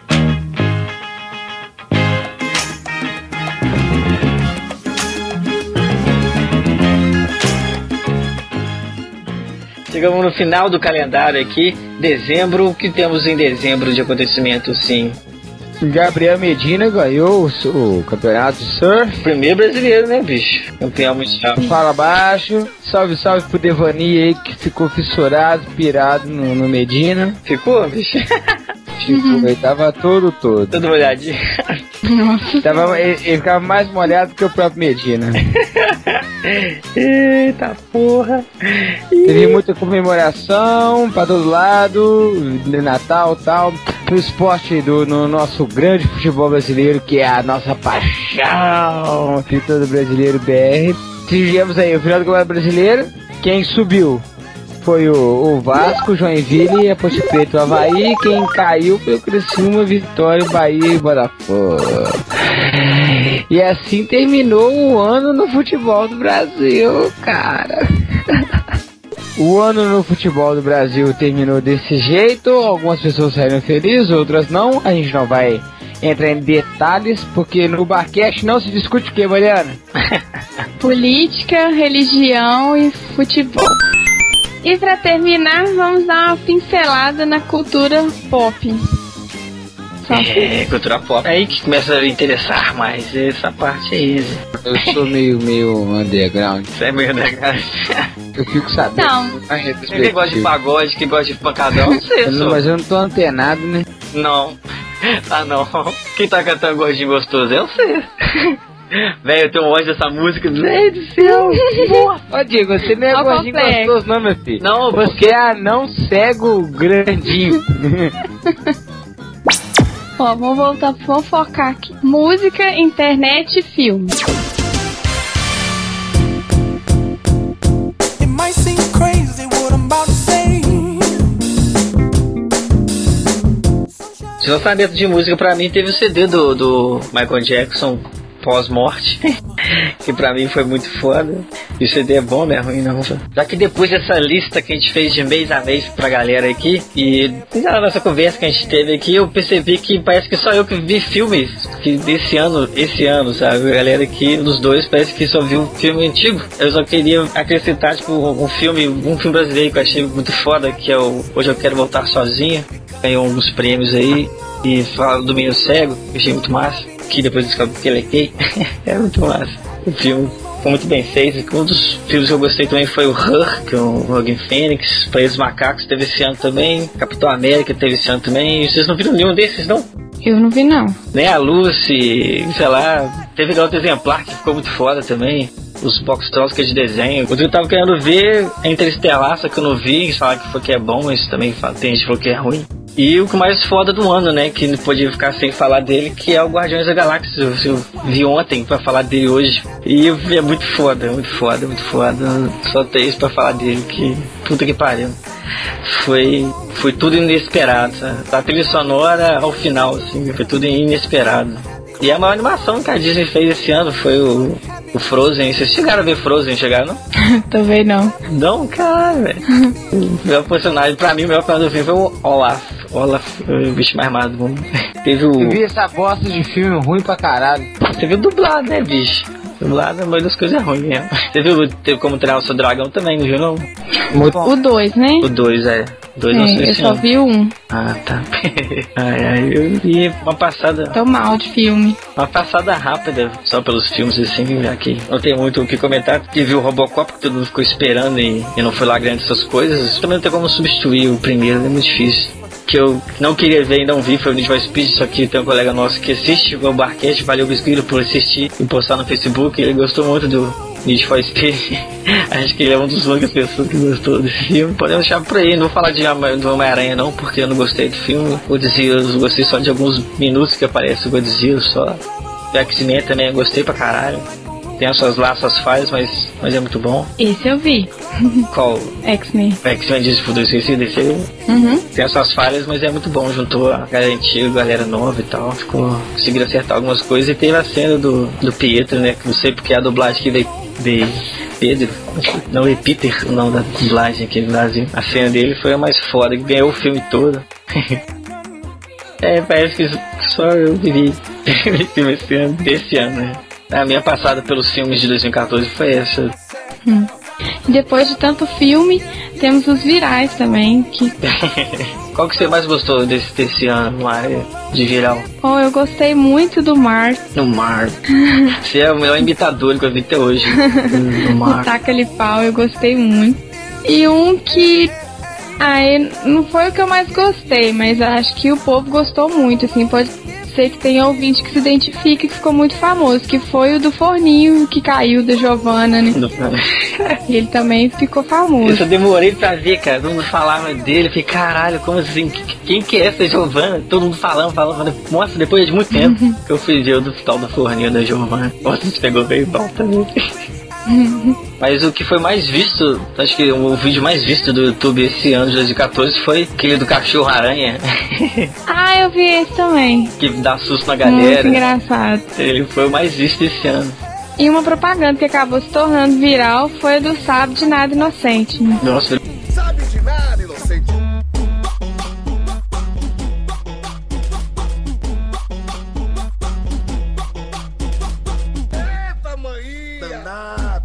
Chegamos no final do calendário aqui, dezembro. O que temos em dezembro de acontecimento, sim? Gabriel Medina ganhou o campeonato de surf. Primeiro brasileiro, né, bicho? Campeão mundial. Fala abaixo. Salve pro Devani aí, que ficou fissurado, pirado no Medina. Ficou, bicho? Ficou, ele tava todo. Todo molhadinho. Nossa. Ele ficava mais molhado que o próprio Medina. Eita porra. Teve muita comemoração pra todo lado, de Natal e tal. No esporte no nosso grande futebol brasileiro, que é a nossa paixão de todo brasileiro BR. Tivemos aí o final do Campeonato Brasileiro. Quem subiu foi o Vasco, Joinville e a Ponte Preta, o Avaí. Quem caiu foi o Criciúma, Vitória, Bahia e Botafogo. E assim terminou o ano no futebol do Brasil, cara. O ano no futebol do Brasil terminou desse jeito. Algumas pessoas saíram felizes, outras não. A gente não vai entrar em detalhes, porque no Barcast não se discute o que, Mariana? Política, religião e futebol. E pra terminar, vamos dar uma pincelada na cultura pop. Cultura pop. É aí que começa a me interessar mais essa parte aí. Eu sou meio underground. Você é meio underground? Eu fico sabendo. Não. Quem gosta de pagode, quem gosta de pancadão, não sei. Mas eu não tô antenado, né? Não. Ah, não. Quem tá cantando gordinho gostoso é você. Velho, eu tenho um ódio dessa música. Velho do céu. Ô, Diego, você não é gordinho gostoso, não, meu filho. Não, você é anão cego grandinho. Ó, vamos focar aqui. Música, internet e filme. De lançamento de música pra mim teve o CD do Michael Jackson pós-morte, que pra mim foi muito foda. E o CD é bom, não é ruim não. Já que depois dessa lista que a gente fez de mês a mês pra galera aqui, e na nossa conversa que a gente teve aqui, eu percebi que parece que só eu que vi filmes que esse ano, sabe? A galera aqui, nos dois, parece que só viu filme antigo. Eu só queria acrescentar, tipo, um filme brasileiro que eu achei muito foda, que é o Hoje Eu Quero Voltar Sozinha. Ganhou alguns prêmios aí. E fala do Menino Cego, que eu achei muito massa. Que depois descobre que ele é gay. É muito massa. O filme foi muito bem feito. Um dos filmes que eu gostei também foi o Her, que é o Joaquin Phoenix. Países Macacos teve esse ano também. Capitão América teve esse ano também. E vocês não viram nenhum desses, não? Eu não vi, não. Nem a Lucy, sei lá. Teve outro exemplar que ficou muito foda também. Os box trolls que é de desenho. O que eu tava querendo ver é Interestelar, só que eu não vi. Eles falaram que é bom, mas também tem gente que falou que é ruim. E o que mais foda do ano, né, que não podia ficar sem falar dele, que é o Guardiões da Galáxia. Eu vi ontem pra falar dele hoje. E é muito foda, muito foda, muito foda. Só tem isso pra falar dele, que puta que pariu. Foi tudo inesperado, sabe? A trilha sonora ao final, assim, foi tudo inesperado. E a maior animação que a Disney fez esse ano foi o Frozen. Vocês chegaram a ver Frozen, chegaram, não? Também não. Não, caralho, velho. O melhor personagem, pra mim, o melhor personagem do filme foi o Olaf, o bicho mais amado do mundo. Teve o... Eu vi essa bosta de filme ruim pra caralho. Você viu dublado, né, bicho? Dublado, a maioria das coisas é ruim mesmo. Você viu, teve Como Treinar o Seu Dragão também, não viu, não? Muito bom. O 2, né? O 2, é. Eu só vi um. Ah, tá. Eu vi uma passada... Tô mal de filme. Uma passada rápida, só pelos filmes, assim, já que não tem muito o que comentar. Porque viu o Robocop, que todo mundo ficou esperando e não foi lá grande essas coisas. Também não tem como substituir o primeiro, é muito difícil. Que eu não queria ver e não vi foi o Need for Speed, só que tem um colega nosso que assiste o Barcast, valeu o Bisquilo por assistir e postar no Facebook. Ele gostou muito do Need for Speed. Acho que ele é uma das únicas pessoas que gostou desse filme. Podemos deixar por aí, não vou falar do Homem-Aranha não, porque eu não gostei do filme. O Godzilla, eu gostei só de alguns minutos que aparece o Godzilla só. O X-Men também eu gostei pra caralho. Tem as suas falhas, mas é muito bom. Esse eu vi. Qual? X-Men. X-Men diz Futuro Esquecido, esse aí. Tem as suas falhas, mas é muito bom. Juntou a galera antiga, a galera nova e tal. Conseguiram acertar algumas coisas. E teve a cena do Pietro, né? Que não sei porque a dublagem que veio Pedro, não é Peter, o nome da dublagem aqui no Brasil. A cena dele foi a mais foda, que ganhou o filme todo. Parece que só eu vivi filme desse ano, né? A minha passada pelos filmes de 2014 foi essa. Depois de tanto filme, temos os virais também. Qual que você mais gostou desse ano, Maria, de viral? Eu gostei muito do Mark. Do Mark. Você é o melhor imitador que eu vi até hoje. Do Mark. O Taca-lhe Pau, eu gostei muito. E um que... não foi o que eu mais gostei, mas acho que o povo gostou muito, assim, pode ser que tenha ouvinte que se identifique, que ficou muito famoso, que foi o do forninho que caiu da Giovanna, né? Ele também ficou famoso. Eu só demorei pra ver, cara, todo mundo falava dele, eu falei, caralho, como assim, quem que é essa Giovanna? Todo mundo falando, nossa, depois de muito tempo que eu fui ver o do tal do forninho da Giovanna. Nossa, isso pegou bem bom também. Mas o que foi mais visto, acho que o vídeo mais visto do YouTube esse ano de 2014 foi aquele do cachorro-aranha. Eu vi esse também. Que dá susto na galera. Muito engraçado. Ele foi o mais visto esse ano. E uma propaganda que acabou se tornando viral foi a do Sabe de Nada Inocente. Né? Nossa. Sabe de nada inocente. Eita, mãe! Danada.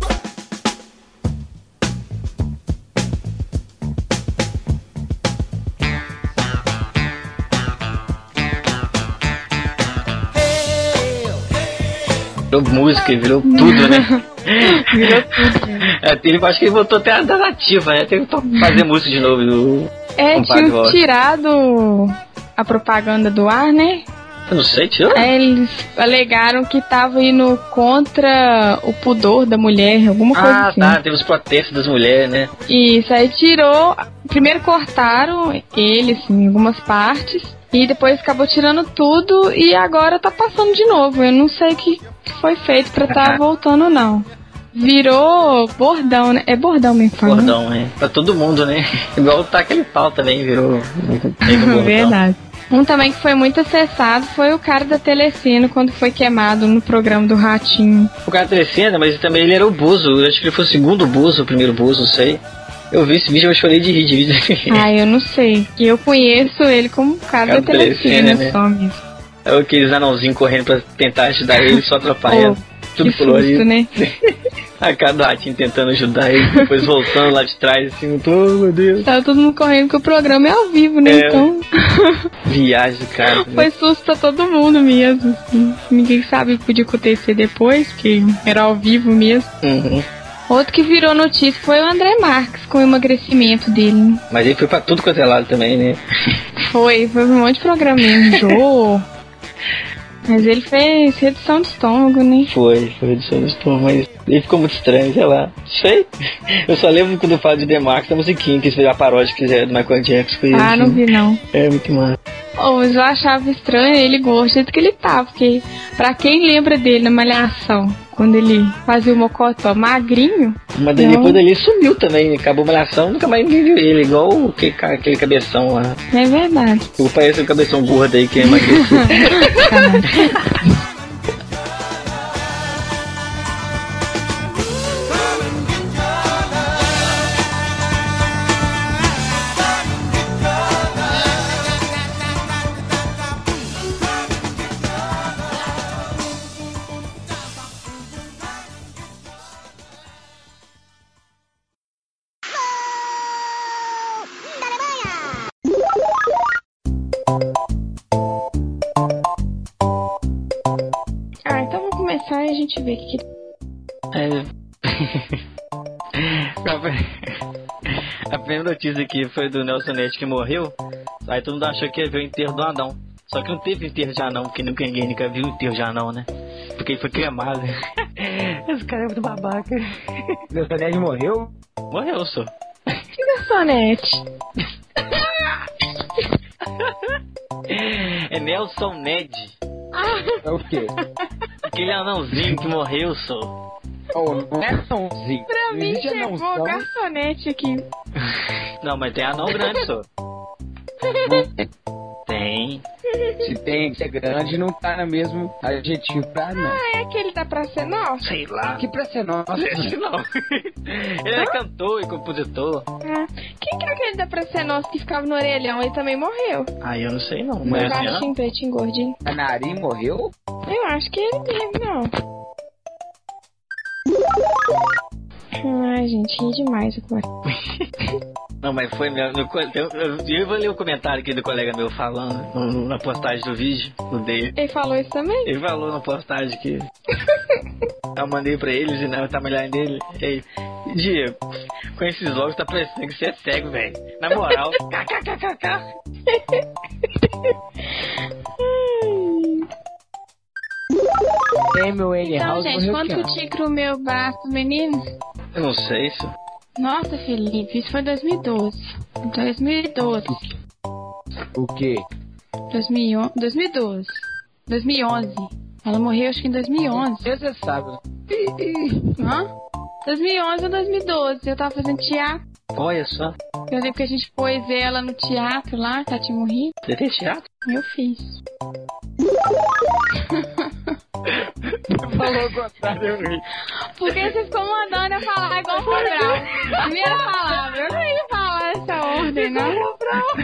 Virou música, virou tudo, né? Virou tudo. Ele, acho que ele voltou até a narrativa, né? Tem que fazer música de novo. Tinham tirado a propaganda do ar, né? Eu não sei, tirou? Eles alegaram que tava indo contra o pudor da mulher, alguma coisa assim. Ah, tá, teve os protestos das mulheres, né? Isso, aí tirou. Primeiro cortaram ele, assim, em algumas partes. E depois acabou tirando tudo e agora tá passando de novo. Eu não sei o que foi feito pra tá voltando, não. Virou bordão, né? É bordão mesmo, fala. Bordão, né? Pra todo mundo, né? Igual o Taca-lhe Pau também virou. Verdade. Um também que foi muito acessado foi o cara da Telecena, quando foi queimado no programa do Ratinho. O cara da Telecena, mas também ele era o Bozo. Eu acho que ele foi o segundo Bozo, o primeiro Bozo, não sei. Eu vi esse vídeo, eu chorei de rir de vídeo. Eu não sei. Eu conheço ele como cara da Telecena, né? Só mesmo. É aqueles anãozinhos correndo pra tentar ajudar ele, só atrapalhando. Tudo colorido. Né? A cada ratinho tentando ajudar ele, depois voltando lá de trás, assim, meu Deus. Tava todo mundo correndo porque o programa é ao vivo, né? Então. Viagem do cara. Foi susto pra todo mundo mesmo. Assim. Ninguém sabe o que podia acontecer depois, porque era ao vivo mesmo. Outro que virou notícia foi o André Marques, com o emagrecimento dele. Mas ele foi pra tudo quanto é lado também, né? Foi um monte de programa mesmo. Jô, Mas ele fez redução de estômago, né? Foi redução de estômago, mas ele ficou muito estranho, sei lá. Sei. Eu só lembro quando eu falo de The Max, a musiquinha que eles fizeram a paródia que fizeram do Michael Jackson. Foi ah, não vi não. É muito massa. Oh, mas eu achava estranho ele igual o jeito que ele tá, porque pra quem lembra dele na Malhação, quando ele fazia o mocotó magrinho... Mas daí depois dele sumiu também, acabou a Malhação, nunca mais ninguém viu ele, igual aquele cabeção lá. É verdade. Parece o cabeção gordo aí que é emagreceu. A gente vê que... A primeira notícia aqui foi do Nelson Ned que morreu. Aí todo mundo achou que ia ver o enterro do anão. Só que não teve enterro de anão, porque ninguém nunca viu o enterro de anão, né? Porque ele foi cremado. Esse cara é muito babaca. Nelson Ned morreu? Morreu, só. Que Nelson Ned? É Nelson Ned. É o quê? Aquele anãozinho que morreu, só. Oh, não é anãozinho. Pra mim chegou o garçonete aqui. Não, mas tem anão grande, só. Tem. Se é grande, não tá no mesmo adjetivo pra anão. Ah, é aquele da Praça Nossa? Sei lá. Que Praça Nossa? Não. Ele é cantor e compositor. Ah, quem que é aquele da Praça Nossa que ficava no orelhão? Ele também morreu. Ah, eu não sei não. Mas baixinho, pretinho, gordinho. A Nari morreu? Eu acho que ele mesmo, não. Ai, gente, ri demais agora. Não, mas foi mesmo. Eu vou ler o comentário aqui do colega meu falando na postagem do vídeo. Ele falou isso também? Ele falou na postagem que eu mandei pra eles e na timeline dele. Ei, Diego, com esses olhos tá parecendo que você é cego, velho. Na moral. KKKKK. Tem meu N então, House. Gente, quanto tigre o meu braço, menino? Eu não sei isso. Nossa, Felipe, isso foi 2012. 2012. O quê? 2012. 2011. Ela morreu acho que em 2011. Você sabe. Hã? 2011 ou 2012. Eu tava fazendo teatro. Olha só. Eu lembro que a gente pôs ela no teatro lá, que ela tinha morrido. Você fez teatro? Eu fiz. Falou o contrário, eu ri. Porque você ficou mandando eu falar igual o Cabral. Primeira palavra, eu não ia falar essa ordem, não.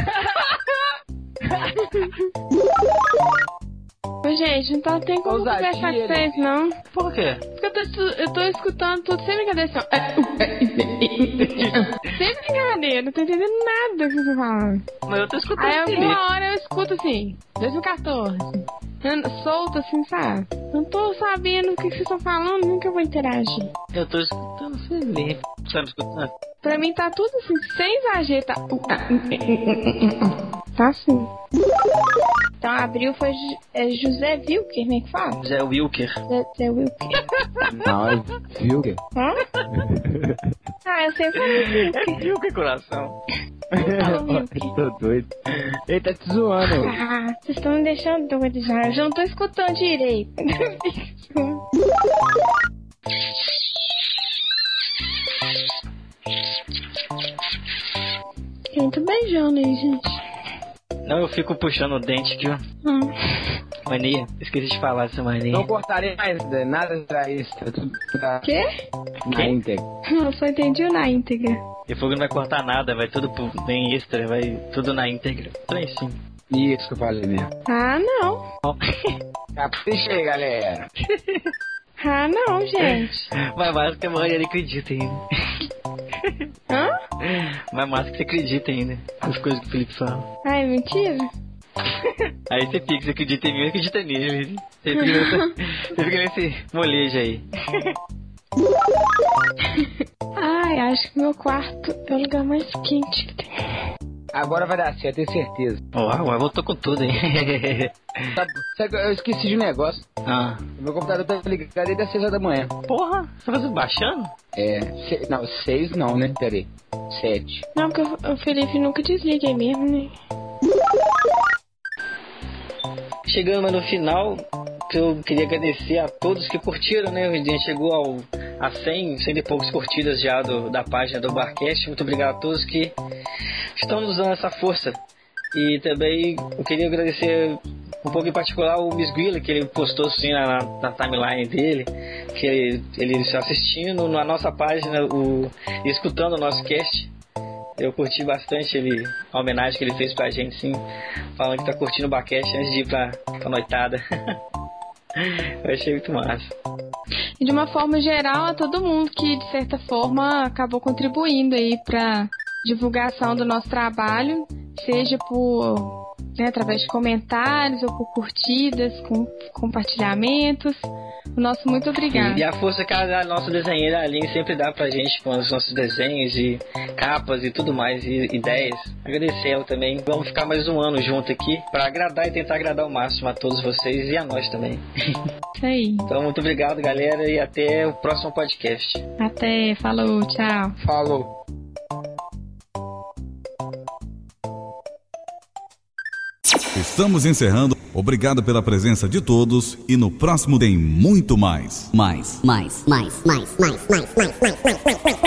Ô, gente, então tem como conversar com vocês, não? Por quê? Porque eu tô escutando tudo sem brincadeira. Sem brincadeira, não tô entendendo nada que você tá falando. Mas eu tô escutando. Aí alguma hora eu escuto assim, 2014. Solto assim, sabe? Não tô sabendo o que vocês estão falando, nunca vou interagir. Eu tô escutando sem ler. Você tá me escutando? Pra mim tá tudo assim, sem exagero. Tá assim. Então abril foi José Wilker, né, que fala? José Wilker. José Wilker. Não, é Wilker. Hã? Ah, eu sempre falo Wilker. É Wilker, coração. Eu tô doido. Ele tá te zoando. Ah, vocês estão me deixando doido já. Eu já não tô escutando direito. Quem tá beijando aí, gente? Não, eu fico puxando o dente aqui, ó. Mania, esqueci de falar dessa mania. Não cortarei mais nada pra isso. Tudo pra... Quê? Na íntegra. Eu só entendi o na íntegra. E fogo não vai cortar nada, vai tudo bem extra, vai tudo na íntegra. Tudo em cima. Isso que eu falei mesmo. Ah, não. Caprichei, galera. Ah, não, gente. Mas mais que a Maria acredita ainda. Hã? Mas mais que você acredita ainda nas coisas que o Felipe fala. Ai, mentira. Aí você fica, você acredita em mim, eu acredito nele. Você fica nesse molejo aí. Ai, acho que meu quarto é o lugar mais quente que tem. Agora vai dar certo, tenho certeza. Agora voltou com tudo, hein? Sabe, eu esqueci de um negócio. Meu computador tá ligado desde as 6 horas da manhã. Porra, você tá baixando? Não, 6 não, né? Pera aí. 7. Não, porque o Felipe nunca desliga mesmo, né? Chegando no final, eu queria agradecer a todos que curtiram, né? A gente chegou a 100 e poucos curtidas já da página do Barcast. Muito obrigado a todos que estão nos dando essa força. E também eu queria agradecer um pouco em particular o Miss Grilla, que ele postou assim na timeline dele, que ele está assistindo na nossa página e escutando o nosso cast. Eu curti bastante a homenagem que ele fez pra gente, sim, falando que tá curtindo o Barcast antes de ir pra noitada. Eu achei muito massa. E de uma forma geral, a todo mundo que de certa forma acabou contribuindo aí pra divulgação do nosso trabalho, seja através de comentários ou por curtidas, com compartilhamentos. O nosso muito obrigado. E a força que a nossa desenheira Aline sempre dá pra gente com os nossos desenhos e capas e tudo mais, e ideias. Agradecer ela também. Vamos ficar mais um ano junto aqui pra agradar e tentar agradar ao máximo a todos vocês e a nós também. Isso aí. Então, muito obrigado, galera, e até o próximo podcast. Até, falou, tchau. Falou. Estamos encerrando. Obrigado pela presença de todos e no próximo tem muito mais. Mais.